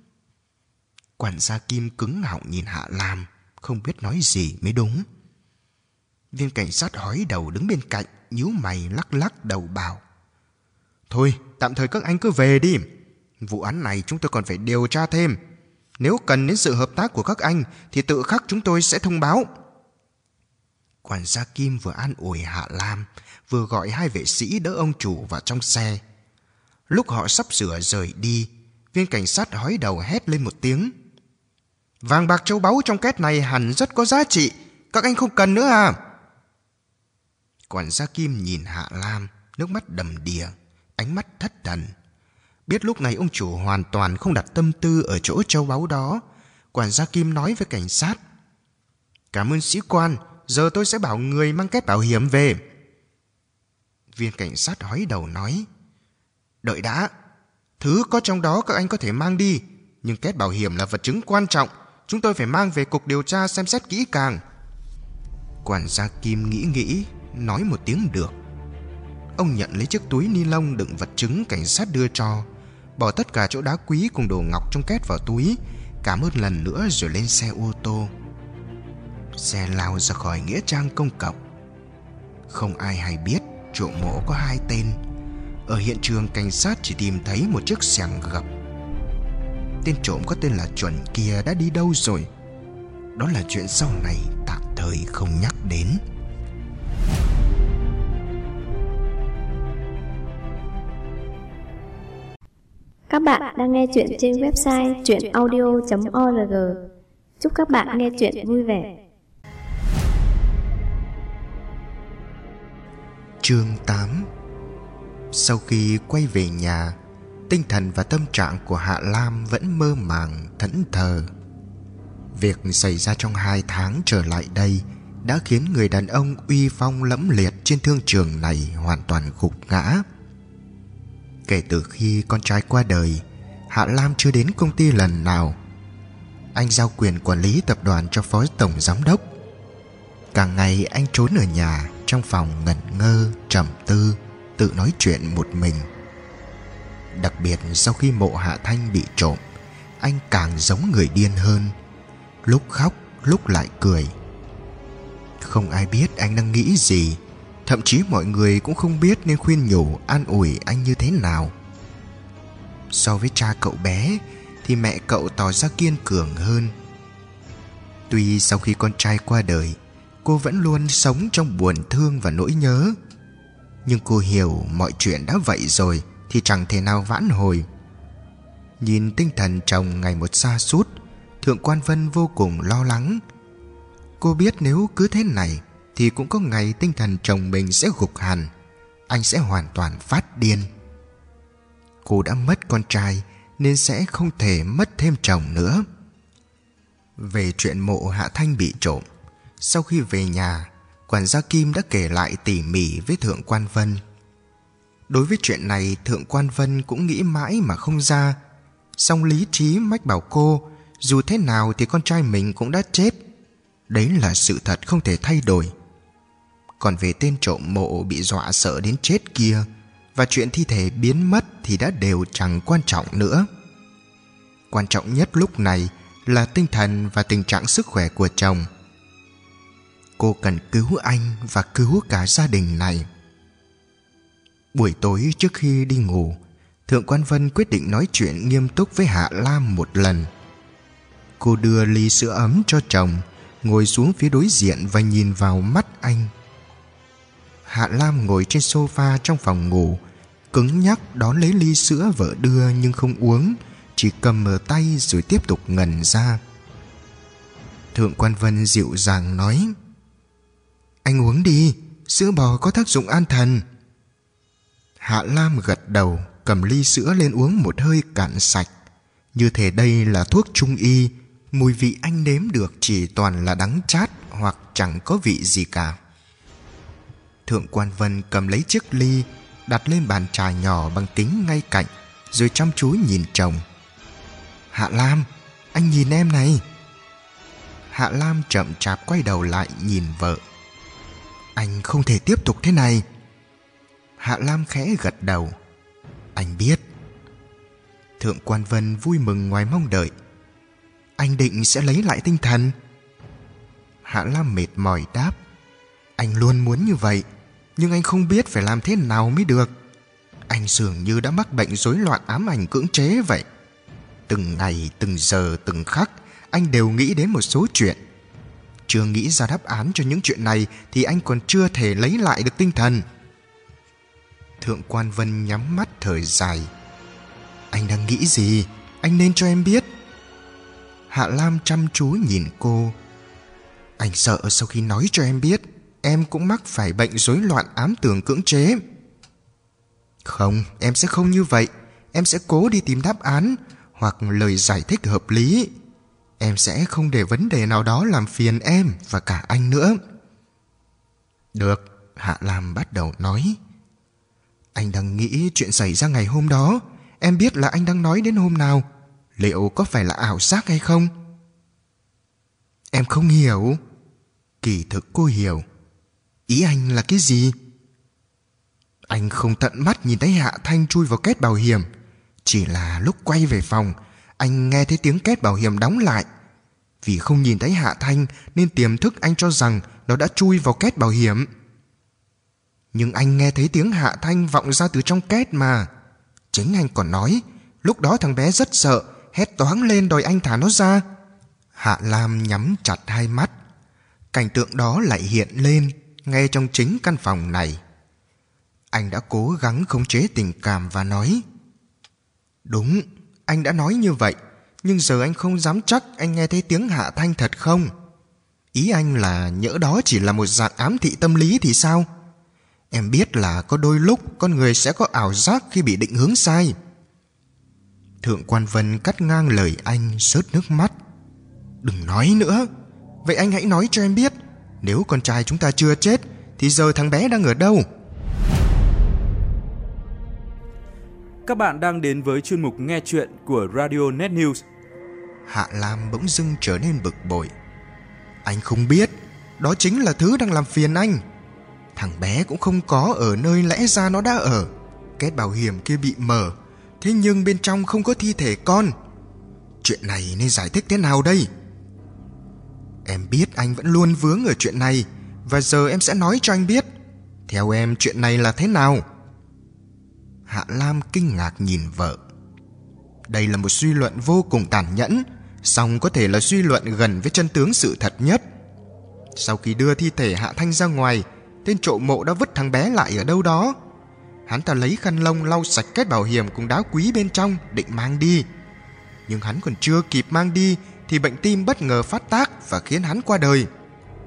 Quản gia Kim cứng họng nhìn Hạ Lam, không biết nói gì mới đúng. Viên cảnh sát hói đầu đứng bên cạnh, nhíu mày lắc lắc đầu bảo. Thôi, tạm thời các anh cứ về đi. Vụ án này chúng tôi còn phải điều tra thêm. Nếu cần đến sự hợp tác của các anh thì tự khắc chúng tôi sẽ thông báo. Quản gia Kim vừa an ủi Hạ Lam, vừa gọi hai vệ sĩ đỡ ông chủ vào trong xe. Lúc họ sắp sửa rời đi, viên cảnh sát hói đầu hét lên một tiếng. Vàng bạc châu báu trong két này hẳn rất có giá trị, các anh không cần nữa à? Quản gia Kim nhìn Hạ Lam, nước mắt đầm đìa, ánh mắt thất thần. Biết lúc này ông chủ hoàn toàn không đặt tâm tư ở chỗ châu báu đó, quản gia Kim nói với cảnh sát. Cảm ơn sĩ quan, giờ tôi sẽ bảo người mang két bảo hiểm về. Viên cảnh sát hói đầu nói. Đợi đã, thứ có trong đó các anh có thể mang đi, nhưng két bảo hiểm là vật chứng quan trọng, chúng tôi phải mang về cục điều tra xem xét kỹ càng. Quản gia Kim nghĩ nghĩ, nói một tiếng được. Ông nhận lấy chiếc túi ni lông đựng vật chứng cảnh sát đưa cho, bỏ tất cả chỗ đá quý cùng đồ ngọc trong két vào túi, cảm ơn lần nữa rồi lên xe ô tô. Xe lao ra khỏi nghĩa trang công cộng. Không ai hay biết chỗ mộ có hai tên. Ở hiện trường cảnh sát chỉ tìm thấy một chiếc xẻng gập. Tên trộm có tên là Chuẩn kia đã đi đâu rồi? Đó là chuyện sau này tạm thời không nhắc đến. Các bạn đang nghe chuyện trên website truyện audio chấm org. Chúc các bạn nghe chuyện vui vẻ. Chương tám. Sau khi quay về nhà, tinh thần và tâm trạng của Hạ Lam vẫn mơ màng thẫn thờ. Việc xảy ra trong hai tháng trở lại đây đã khiến người đàn ông uy phong lẫm liệt trên thương trường này hoàn toàn gục ngã. Kể từ khi con trai qua đời, Hạ Lam chưa đến công ty lần nào. Anh giao quyền quản lý tập đoàn cho phó tổng giám đốc. Cả ngày anh trốn ở nhà, trong phòng ngẩn ngơ, trầm tư, tự nói chuyện một mình. Đặc biệt sau khi mộ Hạ Thanh bị trộm, anh càng giống người điên hơn, lúc khóc lúc lại cười. Không ai biết anh đang nghĩ gì, thậm chí mọi người cũng không biết nên khuyên nhủ an ủi anh như thế nào. So với cha cậu bé thì mẹ cậu tỏ ra kiên cường hơn. Tuy sau khi con trai qua đời, cô vẫn luôn sống trong buồn thương và nỗi nhớ, nhưng cô hiểu mọi chuyện đã vậy rồi thì chẳng thể nào vãn hồi. Nhìn tinh thần chồng ngày một sa sút, Thượng Quan Vân vô cùng lo lắng. Cô biết nếu cứ thế này thì cũng có ngày tinh thần chồng mình sẽ gục hẳn. Anh sẽ hoàn toàn phát điên. Cô đã mất con trai nên sẽ không thể mất thêm chồng nữa. Về chuyện mộ Hạ Thanh bị trộm, sau khi về nhà, quản gia Kim đã kể lại tỉ mỉ với Thượng Quan Vân. Đối với chuyện này, Thượng Quan Vân cũng nghĩ mãi mà không ra. Song lý trí mách bảo cô, dù thế nào thì con trai mình cũng đã chết. Đấy là sự thật không thể thay đổi. Còn về tên trộm mộ bị dọa sợ đến chết kia, và chuyện thi thể biến mất thì đã đều chẳng quan trọng nữa. Quan trọng nhất lúc này là tinh thần và tình trạng sức khỏe của chồng. Cô cần cứu anh và cứu cả gia đình này. Buổi tối trước khi đi ngủ, Thượng Quan Vân quyết định nói chuyện nghiêm túc với Hạ Lam một lần. Cô đưa ly sữa ấm cho chồng, ngồi xuống phía đối diện và nhìn vào mắt anh. Hạ Lam ngồi trên sofa trong phòng ngủ, cứng nhắc đón lấy ly sữa vợ đưa nhưng không uống, chỉ cầm ở tay rồi tiếp tục ngẩn ra. Thượng Quan Vân dịu dàng nói: "Anh uống đi, sữa bò có tác dụng an thần." Hạ Lam gật đầu, cầm ly sữa lên uống một hơi cạn sạch. Như thể đây là thuốc trung y, mùi vị anh nếm được chỉ toàn là đắng chát hoặc chẳng có vị gì cả. Thượng Quan Vân cầm lấy chiếc ly, đặt lên bàn trà nhỏ bằng kính ngay cạnh, rồi chăm chú nhìn chồng. "Hạ Lam, anh nhìn em này." Hạ Lam chậm chạp quay đầu lại nhìn vợ. "Anh không thể tiếp tục thế này." Hạ Lam khẽ gật đầu. "Anh biết." Thượng Quan Vân vui mừng ngoài mong đợi. "Anh định sẽ lấy lại tinh thần?" Hạ Lam mệt mỏi đáp: "Anh luôn muốn như vậy, nhưng anh không biết phải làm thế nào mới được. Anh dường như đã mắc bệnh rối loạn ám ảnh cưỡng chế vậy. Từng ngày, từng giờ, từng khắc, anh đều nghĩ đến một số chuyện. Chưa nghĩ ra đáp án cho những chuyện này thì anh còn chưa thể lấy lại được tinh thần." Thượng Quan Vân nhắm mắt thở dài. "Anh đang nghĩ gì? Anh nên cho em biết." Hạ Lam chăm chú nhìn cô. "Anh sợ sau khi nói cho em biết, em cũng mắc phải bệnh rối loạn ám tưởng cưỡng chế." "Không, em sẽ không như vậy. Em sẽ cố đi tìm đáp án hoặc lời giải thích hợp lý. Em sẽ không để vấn đề nào đó làm phiền em và cả anh nữa." "Được," Hạ Lam bắt đầu nói. "Anh đang nghĩ chuyện xảy ra ngày hôm đó. Em biết là anh đang nói đến hôm nào. Liệu có phải là ảo giác hay không?" "Em không hiểu." Kỳ thực cô hiểu. "Ý anh là cái gì?" "Anh không tận mắt nhìn thấy Hạ Thanh chui vào két bảo hiểm. Chỉ là lúc quay về phòng, anh nghe thấy tiếng két bảo hiểm đóng lại. Vì không nhìn thấy Hạ Thanh nên tiềm thức anh cho rằng nó đã chui vào két bảo hiểm. Nhưng anh nghe thấy tiếng Hạ Thanh vọng ra từ trong két mà. Chính anh còn nói, lúc đó thằng bé rất sợ, hét toáng lên đòi anh thả nó ra." Hạ Lam nhắm chặt hai mắt. Cảnh tượng đó lại hiện lên ngay trong chính căn phòng này. Anh đã cố gắng khống chế tình cảm và nói: "Đúng, anh đã nói như vậy, nhưng giờ anh không dám chắc anh nghe thấy tiếng Hạ Thanh thật không. Ý anh là nhỡ đó chỉ là một dạng ám thị tâm lý thì sao? Em biết là có đôi lúc con người sẽ có ảo giác khi bị định hướng sai." Thượng Quan Vân cắt ngang lời anh, rớt nước mắt. "Đừng nói nữa. Vậy anh hãy nói cho em biết, nếu con trai chúng ta chưa chết thì giờ thằng bé đang ở đâu?" Các bạn đang đến với chuyên mục nghe chuyện của Radio Net News. Hạ Lam bỗng dưng trở nên bực bội. "Anh không biết, đó chính là thứ đang làm phiền anh. Thằng bé cũng không có ở nơi lẽ ra nó đã ở. Két bảo hiểm kia bị mở, thế nhưng bên trong không có thi thể con. Chuyện này nên giải thích thế nào đây?" "Em biết anh vẫn luôn vướng ở chuyện này, và giờ em sẽ nói cho anh biết. Theo em chuyện này là thế nào?" Hạ Lam kinh ngạc nhìn vợ. Đây là một suy luận vô cùng tàn nhẫn, song có thể là suy luận gần với chân tướng sự thật nhất. Sau khi đưa thi thể Hạ Thanh ra ngoài, tên trộm mộ đã vứt thằng bé lại ở đâu đó. Hắn ta lấy khăn lông lau sạch két bảo hiểm cùng đá quý bên trong, định mang đi. Nhưng hắn còn chưa kịp mang đi thì bệnh tim bất ngờ phát tác và khiến hắn qua đời.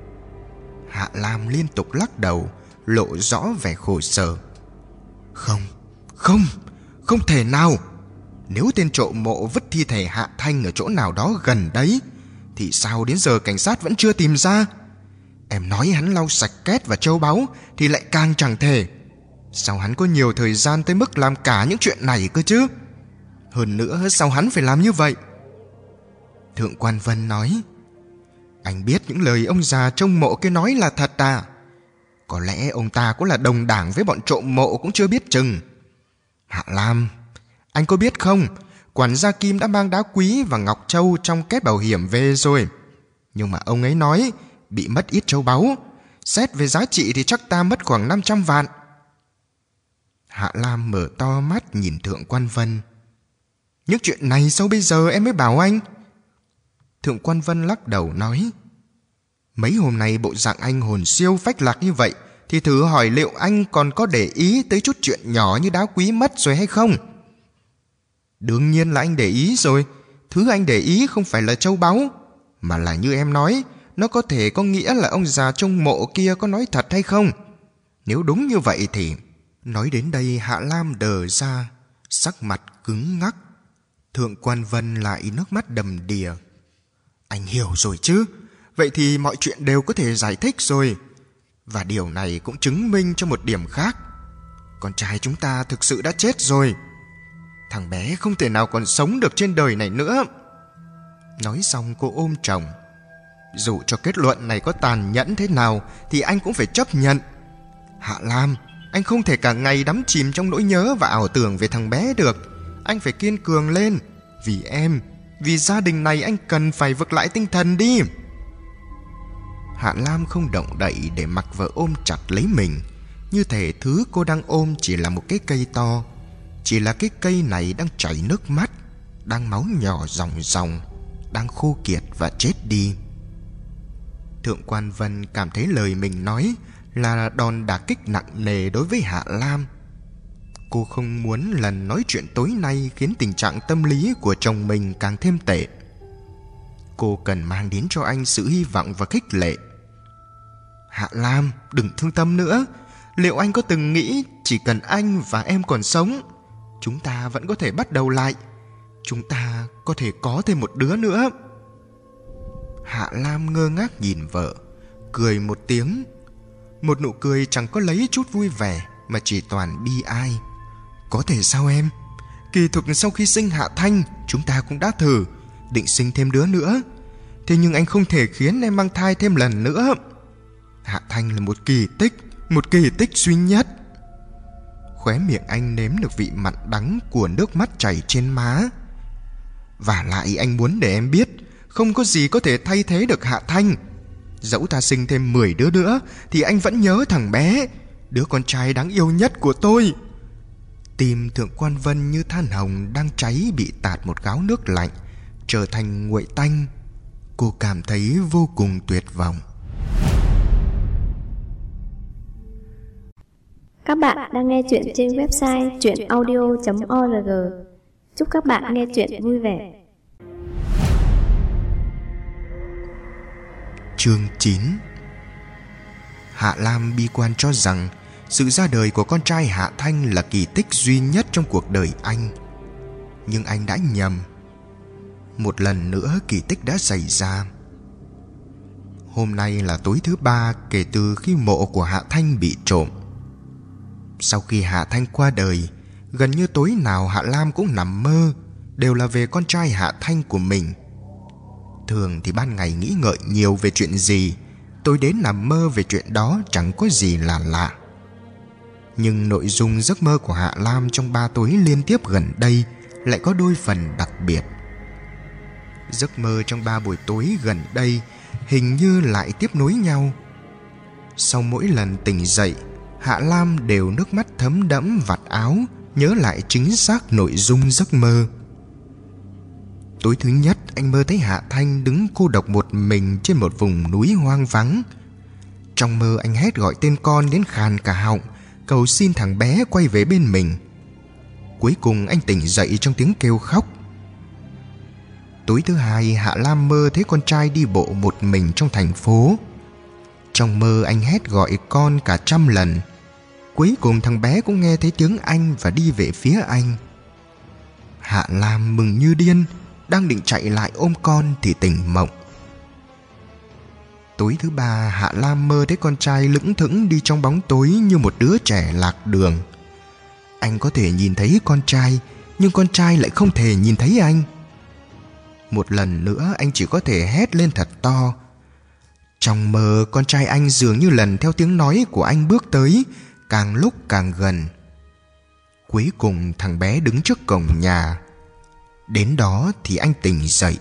Hạ Lam liên tục lắc đầu, lộ rõ vẻ khổ sở. Không, không, không thể nào. Nếu tên trộm mộ vứt thi thể Hạ Thanh ở chỗ nào đó gần đấy, thì sao đến giờ cảnh sát vẫn chưa tìm ra? Em nói hắn lau sạch két và châu báu thì lại càng chẳng thể. Sao hắn có nhiều thời gian tới mức làm cả những chuyện này cơ chứ? Hơn nữa, sao hắn phải làm như vậy? Thượng quan Vân nói: Anh biết những lời ông già trông mộ kia nói là thật à? Có lẽ ông ta cũng là đồng đảng với bọn trộm mộ cũng chưa biết chừng. Hạ Lam, anh có biết không, quản gia Kim đã mang đá quý và ngọc châu trong két bảo hiểm về rồi. Nhưng mà ông ấy nói bị mất ít châu báu. Xét về giá trị thì chắc ta mất khoảng năm trăm vạn. Hạ Lam mở to mắt nhìn Thượng quan Vân. Những chuyện này sao bây giờ em mới bảo anh? Thượng quan Vân lắc đầu nói: Mấy hôm nay bộ dạng anh hồn siêu phách lạc như vậy, thì thử hỏi liệu anh còn có để ý tới chút chuyện nhỏ như đá quý mất rồi hay không? Đương nhiên là anh để ý rồi. Thứ anh để ý không phải là châu báu, mà là như em nói, nó có thể có nghĩa là ông già trong mộ kia có nói thật hay không. Nếu đúng như vậy thì... Nói đến đây Hạ Lam đờ ra, sắc mặt cứng ngắc. Thượng quan Vân lại nước mắt đầm đìa. Anh hiểu rồi chứ? Vậy thì mọi chuyện đều có thể giải thích rồi. Và điều này cũng chứng minh cho một điểm khác. Con trai chúng ta thực sự đã chết rồi. Thằng bé không thể nào còn sống được trên đời này nữa. Nói xong cô ôm chồng. Dù cho kết luận này có tàn nhẫn thế nào thì anh cũng phải chấp nhận. Hạ Lam, anh không thể cả ngày đắm chìm trong nỗi nhớ và ảo tưởng về thằng bé được. Anh phải kiên cường lên. Vì em, vì gia đình này anh cần phải vực lại tinh thần đi. Hạ Lam không động đậy để mặc vợ ôm chặt lấy mình, như thể thứ cô đang ôm chỉ là một cái cây to. Chỉ là cái cây này đang chảy nước mắt, đang máu nhỏ ròng ròng, đang khô kiệt và chết đi. Thượng quan Vân cảm thấy lời mình nói là đòn đả kích nặng nề đối với Hạ Lam. Cô không muốn lần nói chuyện tối nay khiến tình trạng tâm lý của chồng mình càng thêm tệ. Cô cần mang đến cho anh sự hy vọng và khích lệ. Hạ Lam, đừng thương tâm nữa. Liệu anh có từng nghĩ chỉ cần anh và em còn sống, chúng ta vẫn có thể bắt đầu lại? Chúng ta có thể có thêm một đứa nữa. Hạ Lam ngơ ngác nhìn vợ, cười một tiếng. Một nụ cười chẳng có lấy chút vui vẻ, mà chỉ toàn bi ai. Có thể sao em? Kỳ thực sau khi sinh Hạ Thanh, chúng ta cũng đã thử định sinh thêm đứa nữa. Thế nhưng anh không thể khiến em mang thai thêm lần nữa. Hạ Thanh là một kỳ tích, một kỳ tích duy nhất. Khóe miệng anh nếm được vị mặn đắng của nước mắt chảy trên má. Và lại anh muốn để em biết, không có gì có thể thay thế được Hạ Thanh. Dẫu ta sinh thêm mười đứa nữa thì anh vẫn nhớ thằng bé, đứa con trai đáng yêu nhất của tôi. Tim Thượng quan Vân như than hồng đang cháy bị tạt một gáo nước lạnh, trở thành nguội tanh. Cô cảm thấy vô cùng tuyệt vọng. Các bạn đang nghe chuyện trên website truyện audio chấm org. Chúc các bạn nghe chuyện vui vẻ. Chương chín. Hạ Lam bi quan cho rằng sự ra đời của con trai Hạ Thanh là kỳ tích duy nhất trong cuộc đời anh. Nhưng anh đã nhầm. Một lần nữa kỳ tích đã xảy ra. Hôm nay là tối thứ ba kể từ khi mộ của Hạ Thanh bị trộm. Sau khi Hạ Thanh qua đời, gần như tối nào Hạ Lam cũng nằm mơ, đều là về con trai Hạ Thanh của mình. Thường thì ban ngày nghĩ ngợi nhiều về chuyện gì, tối đến nằm mơ về chuyện đó chẳng có gì là lạ. Nhưng nội dung giấc mơ của Hạ Lam trong ba tối liên tiếp gần đây lại có đôi phần đặc biệt. Giấc mơ trong ba buổi tối gần đây hình như lại tiếp nối nhau. Sau mỗi lần tỉnh dậy, Hạ Lam đều nước mắt thấm đẫm vạt áo, nhớ lại chính xác nội dung giấc mơ. Tối thứ nhất, anh mơ thấy Hạ Thanh đứng cô độc một mình trên một vùng núi hoang vắng. Trong mơ anh hét gọi tên con đến khàn cả họng, cầu xin thằng bé quay về bên mình. Cuối cùng anh tỉnh dậy trong tiếng kêu khóc. Tối thứ hai, Hạ Lam mơ thấy con trai đi bộ một mình trong thành phố. Trong mơ anh hét gọi con cả trăm lần. Cuối cùng thằng bé cũng nghe thấy tiếng anh và đi về phía anh. Hạ Lam mừng như điên, đang định chạy lại ôm con thì tỉnh mộng. Tối thứ ba, Hạ Lam mơ thấy con trai lững thững đi trong bóng tối như một đứa trẻ lạc đường. Anh có thể nhìn thấy con trai, nhưng con trai lại không thể nhìn thấy anh. Một lần nữa anh chỉ có thể hét lên thật to. Trong mơ, con trai anh dường như lần theo tiếng nói của anh bước tới, càng lúc càng gần. Cuối cùng thằng bé đứng trước cổng nhà. Đến đó thì anh tỉnh dậy.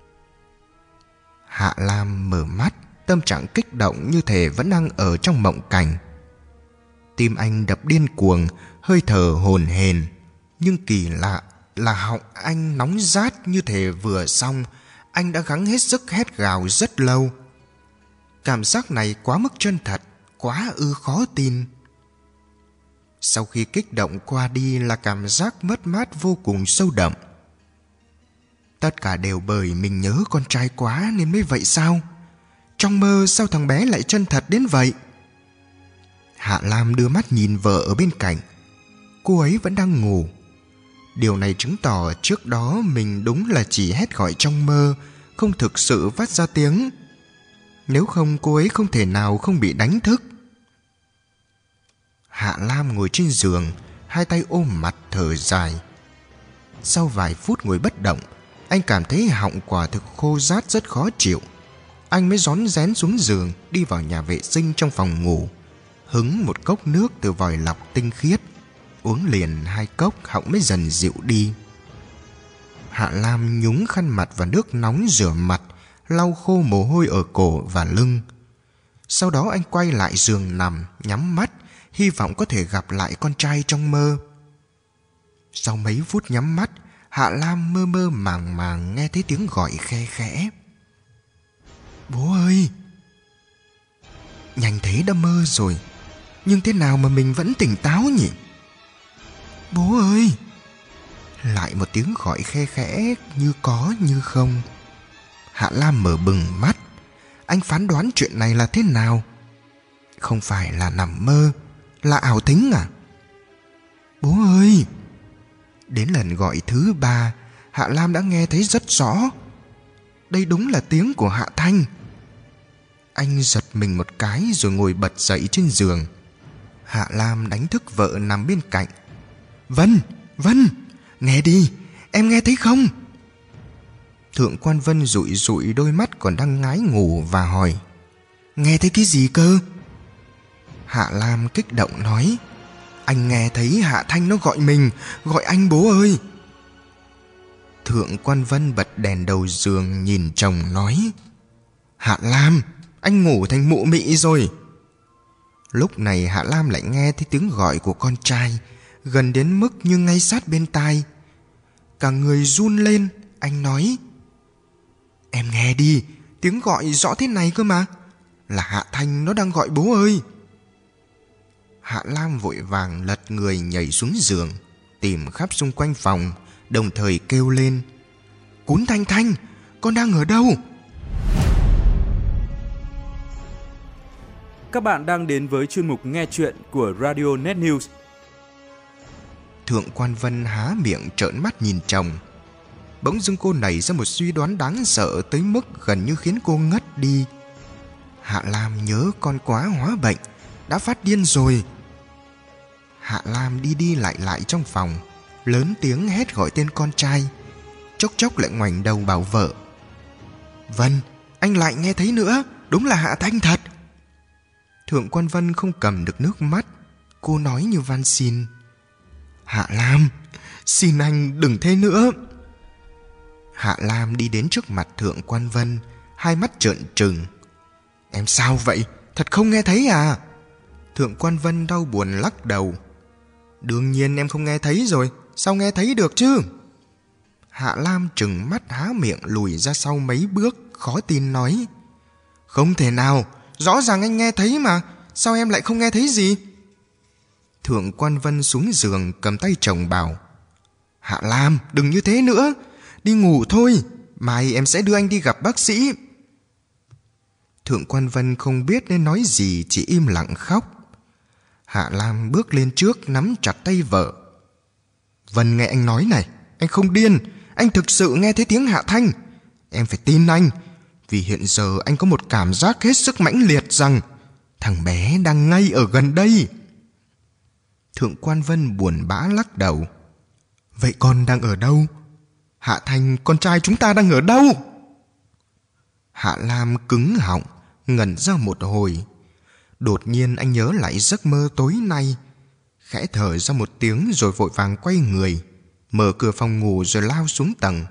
Hạ Lam mở mắt, tâm trạng kích động như thể vẫn đang ở trong mộng cảnh. Tim anh đập điên cuồng, hơi thở hổn hển. Nhưng kỳ lạ là họng anh nóng rát như thể vừa xong anh đã gắng hết sức hét gào rất lâu. Cảm giác này quá mức chân thật, quá ư khó tin. Sau khi kích động qua đi là cảm giác mất mát vô cùng sâu đậm. Tất cả đều bởi mình nhớ con trai quá nên mới vậy sao? Trong mơ sao thằng bé lại chân thật đến vậy? Hạ Lam đưa mắt nhìn vợ ở bên cạnh. Cô ấy vẫn đang ngủ. Điều này chứng tỏ trước đó mình đúng là chỉ hét gọi trong mơ, không thực sự phát ra tiếng. Nếu không cô ấy không thể nào không bị đánh thức. Hạ Lam ngồi trên giường, hai tay ôm mặt thở dài. Sau vài phút ngồi bất động, anh cảm thấy họng quả thực khô rát rất khó chịu. Anh mới rón rén xuống giường, đi vào nhà vệ sinh trong phòng ngủ, hứng một cốc nước từ vòi lọc tinh khiết. Uống liền hai cốc họng mới dần dịu đi. Hạ Lam nhúng khăn mặt vào nước nóng rửa mặt, lau khô mồ hôi ở cổ và lưng. Sau đó anh quay lại giường nằm, nhắm mắt, hy vọng có thể gặp lại con trai trong mơ. Sau mấy phút nhắm mắt, Hạ Lam mơ mơ màng màng nghe thấy tiếng gọi khe khẽ. Bố ơi! Nhanh thế đã mơ rồi, nhưng thế nào mà mình vẫn tỉnh táo nhỉ? Bố ơi! Lại một tiếng gọi khe khẽ, như có như không. Hạ Lam mở bừng mắt. Anh phán đoán chuyện này là thế nào? Không phải là nằm mơ, là ảo thính à? Bố ơi! Đến lần gọi thứ ba, Hạ Lam đã nghe thấy rất rõ. Đây đúng là tiếng của Hạ Thanh. Anh giật mình một cái rồi ngồi bật dậy trên giường. Hạ Lam đánh thức vợ nằm bên cạnh. Vân! Vân! Nghe đi! Em nghe thấy không? Thượng quan Vân dụi dụi đôi mắt còn đang ngái ngủ và hỏi. Nghe thấy cái gì cơ? Hạ Lam kích động nói. Anh nghe thấy Hạ Thanh nó gọi mình, gọi anh bố ơi. Thượng quan Vân bật đèn đầu giường nhìn chồng nói. Hạ Lam, anh ngủ thành mụ mị rồi. Lúc này Hạ Lam lại nghe thấy tiếng gọi của con trai, gần đến mức như ngay sát bên tai. Cả người run lên. Anh nói. Em nghe đi, tiếng gọi rõ thế này cơ mà. Là Hạ Thanh nó đang gọi bố ơi. Hạ Lam vội vàng lật người nhảy xuống giường, tìm khắp xung quanh phòng, đồng thời kêu lên. Cún Thanh Thanh, con đang ở đâu? Các bạn đang đến với chuyên mục nghe chuyện của Radio Net News. Thượng quan Vân há miệng trợn mắt nhìn chồng. Bỗng dưng cô nảy ra một suy đoán đáng sợ tới mức gần như khiến cô ngất đi. Hạ Lam nhớ con quá hóa bệnh, đã phát điên rồi. Hạ Lam đi đi lại lại trong phòng, lớn tiếng hét gọi tên con trai, chốc chốc lại ngoảnh đầu bảo vợ. Vân, anh lại nghe thấy nữa, đúng là Hạ Thanh thật. Thượng quan Vân không cầm được nước mắt, cô nói như van xin. Hạ Lam, xin anh đừng thế nữa. Hạ Lam đi đến trước mặt Thượng quan Vân, hai mắt trợn trừng. Em sao vậy? Thật không nghe thấy à? Thượng quan Vân đau buồn lắc đầu. Đương nhiên em không nghe thấy rồi, sao nghe thấy được chứ? Hạ Lam trừng mắt há miệng lùi ra sau mấy bước, khó tin nói. Không thể nào, rõ ràng anh nghe thấy mà, sao em lại không nghe thấy gì? Thượng quan Vân xuống giường cầm tay chồng bảo. Hạ Lam, đừng như thế nữa, đi ngủ thôi, mai em sẽ đưa anh đi gặp bác sĩ. Thượng Quan Vân không biết nên nói gì, chỉ im lặng khóc. Hạ Lam bước lên trước nắm chặt tay vợ. Vân nghe anh nói này, anh không điên, anh thực sự nghe thấy tiếng Hạ Thanh. Em phải tin anh, vì hiện giờ anh có một cảm giác hết sức mãnh liệt rằng thằng bé đang ngay ở gần đây. Thượng Quan Vân buồn bã lắc đầu. Vậy con đang ở đâu? Hạ Thanh, con trai chúng ta đang ở đâu? Hạ Lam cứng họng, ngẩn ra một hồi. Đột nhiên anh nhớ lại giấc mơ tối nay, khẽ thở ra một tiếng rồi vội vàng quay người, mở cửa phòng ngủ rồi lao xuống tầng.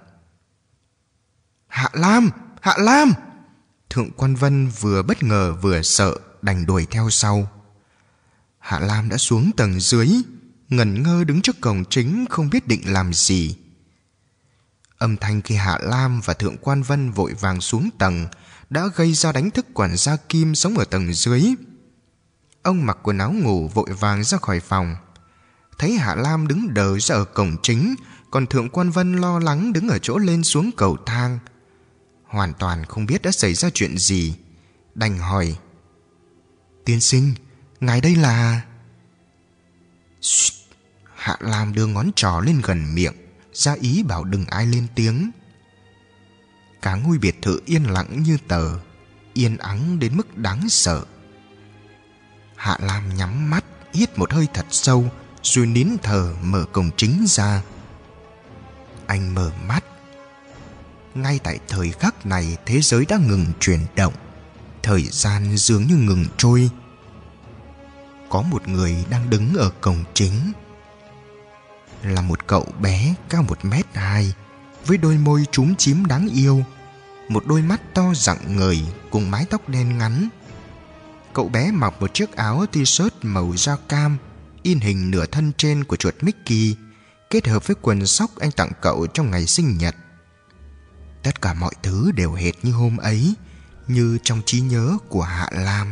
Hạ Lam! Hạ Lam! Thượng Quan Vân vừa bất ngờ vừa sợ, đành đuổi theo sau. Hạ Lam đã xuống tầng dưới, ngẩn ngơ đứng trước cổng chính không biết định làm gì. Âm thanh khi Hạ Lam và Thượng Quan Vân vội vàng xuống tầng đã gây ra đánh thức quản gia Kim sống ở tầng dưới. Ông mặc quần áo ngủ vội vàng ra khỏi phòng. Thấy Hạ Lam đứng đờ ra ở cổng chính, còn Thượng Quan Vân lo lắng đứng ở chỗ lên xuống cầu thang. Hoàn toàn không biết đã xảy ra chuyện gì, đành hỏi: Tiên sinh, ngài đây là... Shhh. Hạ Lam đưa ngón trỏ lên gần miệng, ra ý bảo đừng ai lên tiếng. Cả ngôi biệt thự yên lặng như tờ, yên ắng đến mức đáng sợ. Hạ Lam nhắm mắt, hít một hơi thật sâu, rồi nín thở mở cổng chính ra. Anh mở mắt. Ngay tại thời khắc này, thế giới đã ngừng chuyển động, thời gian dường như ngừng trôi. Có một người đang đứng ở cổng chính. Là một cậu bé cao một mét hai, với đôi môi chúm chím đáng yêu, một đôi mắt to rạng ngời cùng mái tóc đen ngắn. Cậu bé mặc một chiếc áo t-shirt màu da cam, in hình nửa thân trên của chuột Mickey, kết hợp với quần sóc anh tặng cậu trong ngày sinh nhật. Tất cả mọi thứ đều hệt như hôm ấy, như trong trí nhớ của Hạ Lam.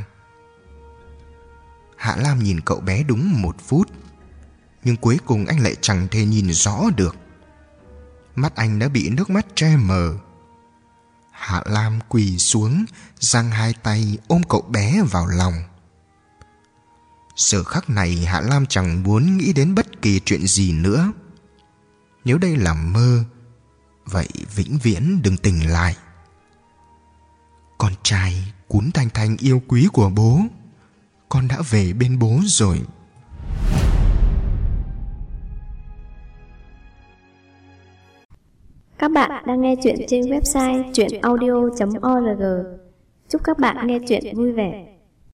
Hạ Lam nhìn cậu bé đúng một phút, nhưng cuối cùng anh lại chẳng thể nhìn rõ được. Mắt anh đã bị nước mắt che mờ. Hạ Lam quỳ xuống, giang hai tay ôm cậu bé vào lòng. Giờ khắc này Hạ Lam chẳng muốn nghĩ đến bất kỳ chuyện gì nữa. Nếu đây là mơ, vậy vĩnh viễn đừng tỉnh lại. Con trai Cún Thanh Thanh yêu quý của bố, con đã về bên bố rồi. Các bạn đang nghe chuyện trên website truyện audio chấm org. Chúc các bạn nghe chuyện vui vẻ.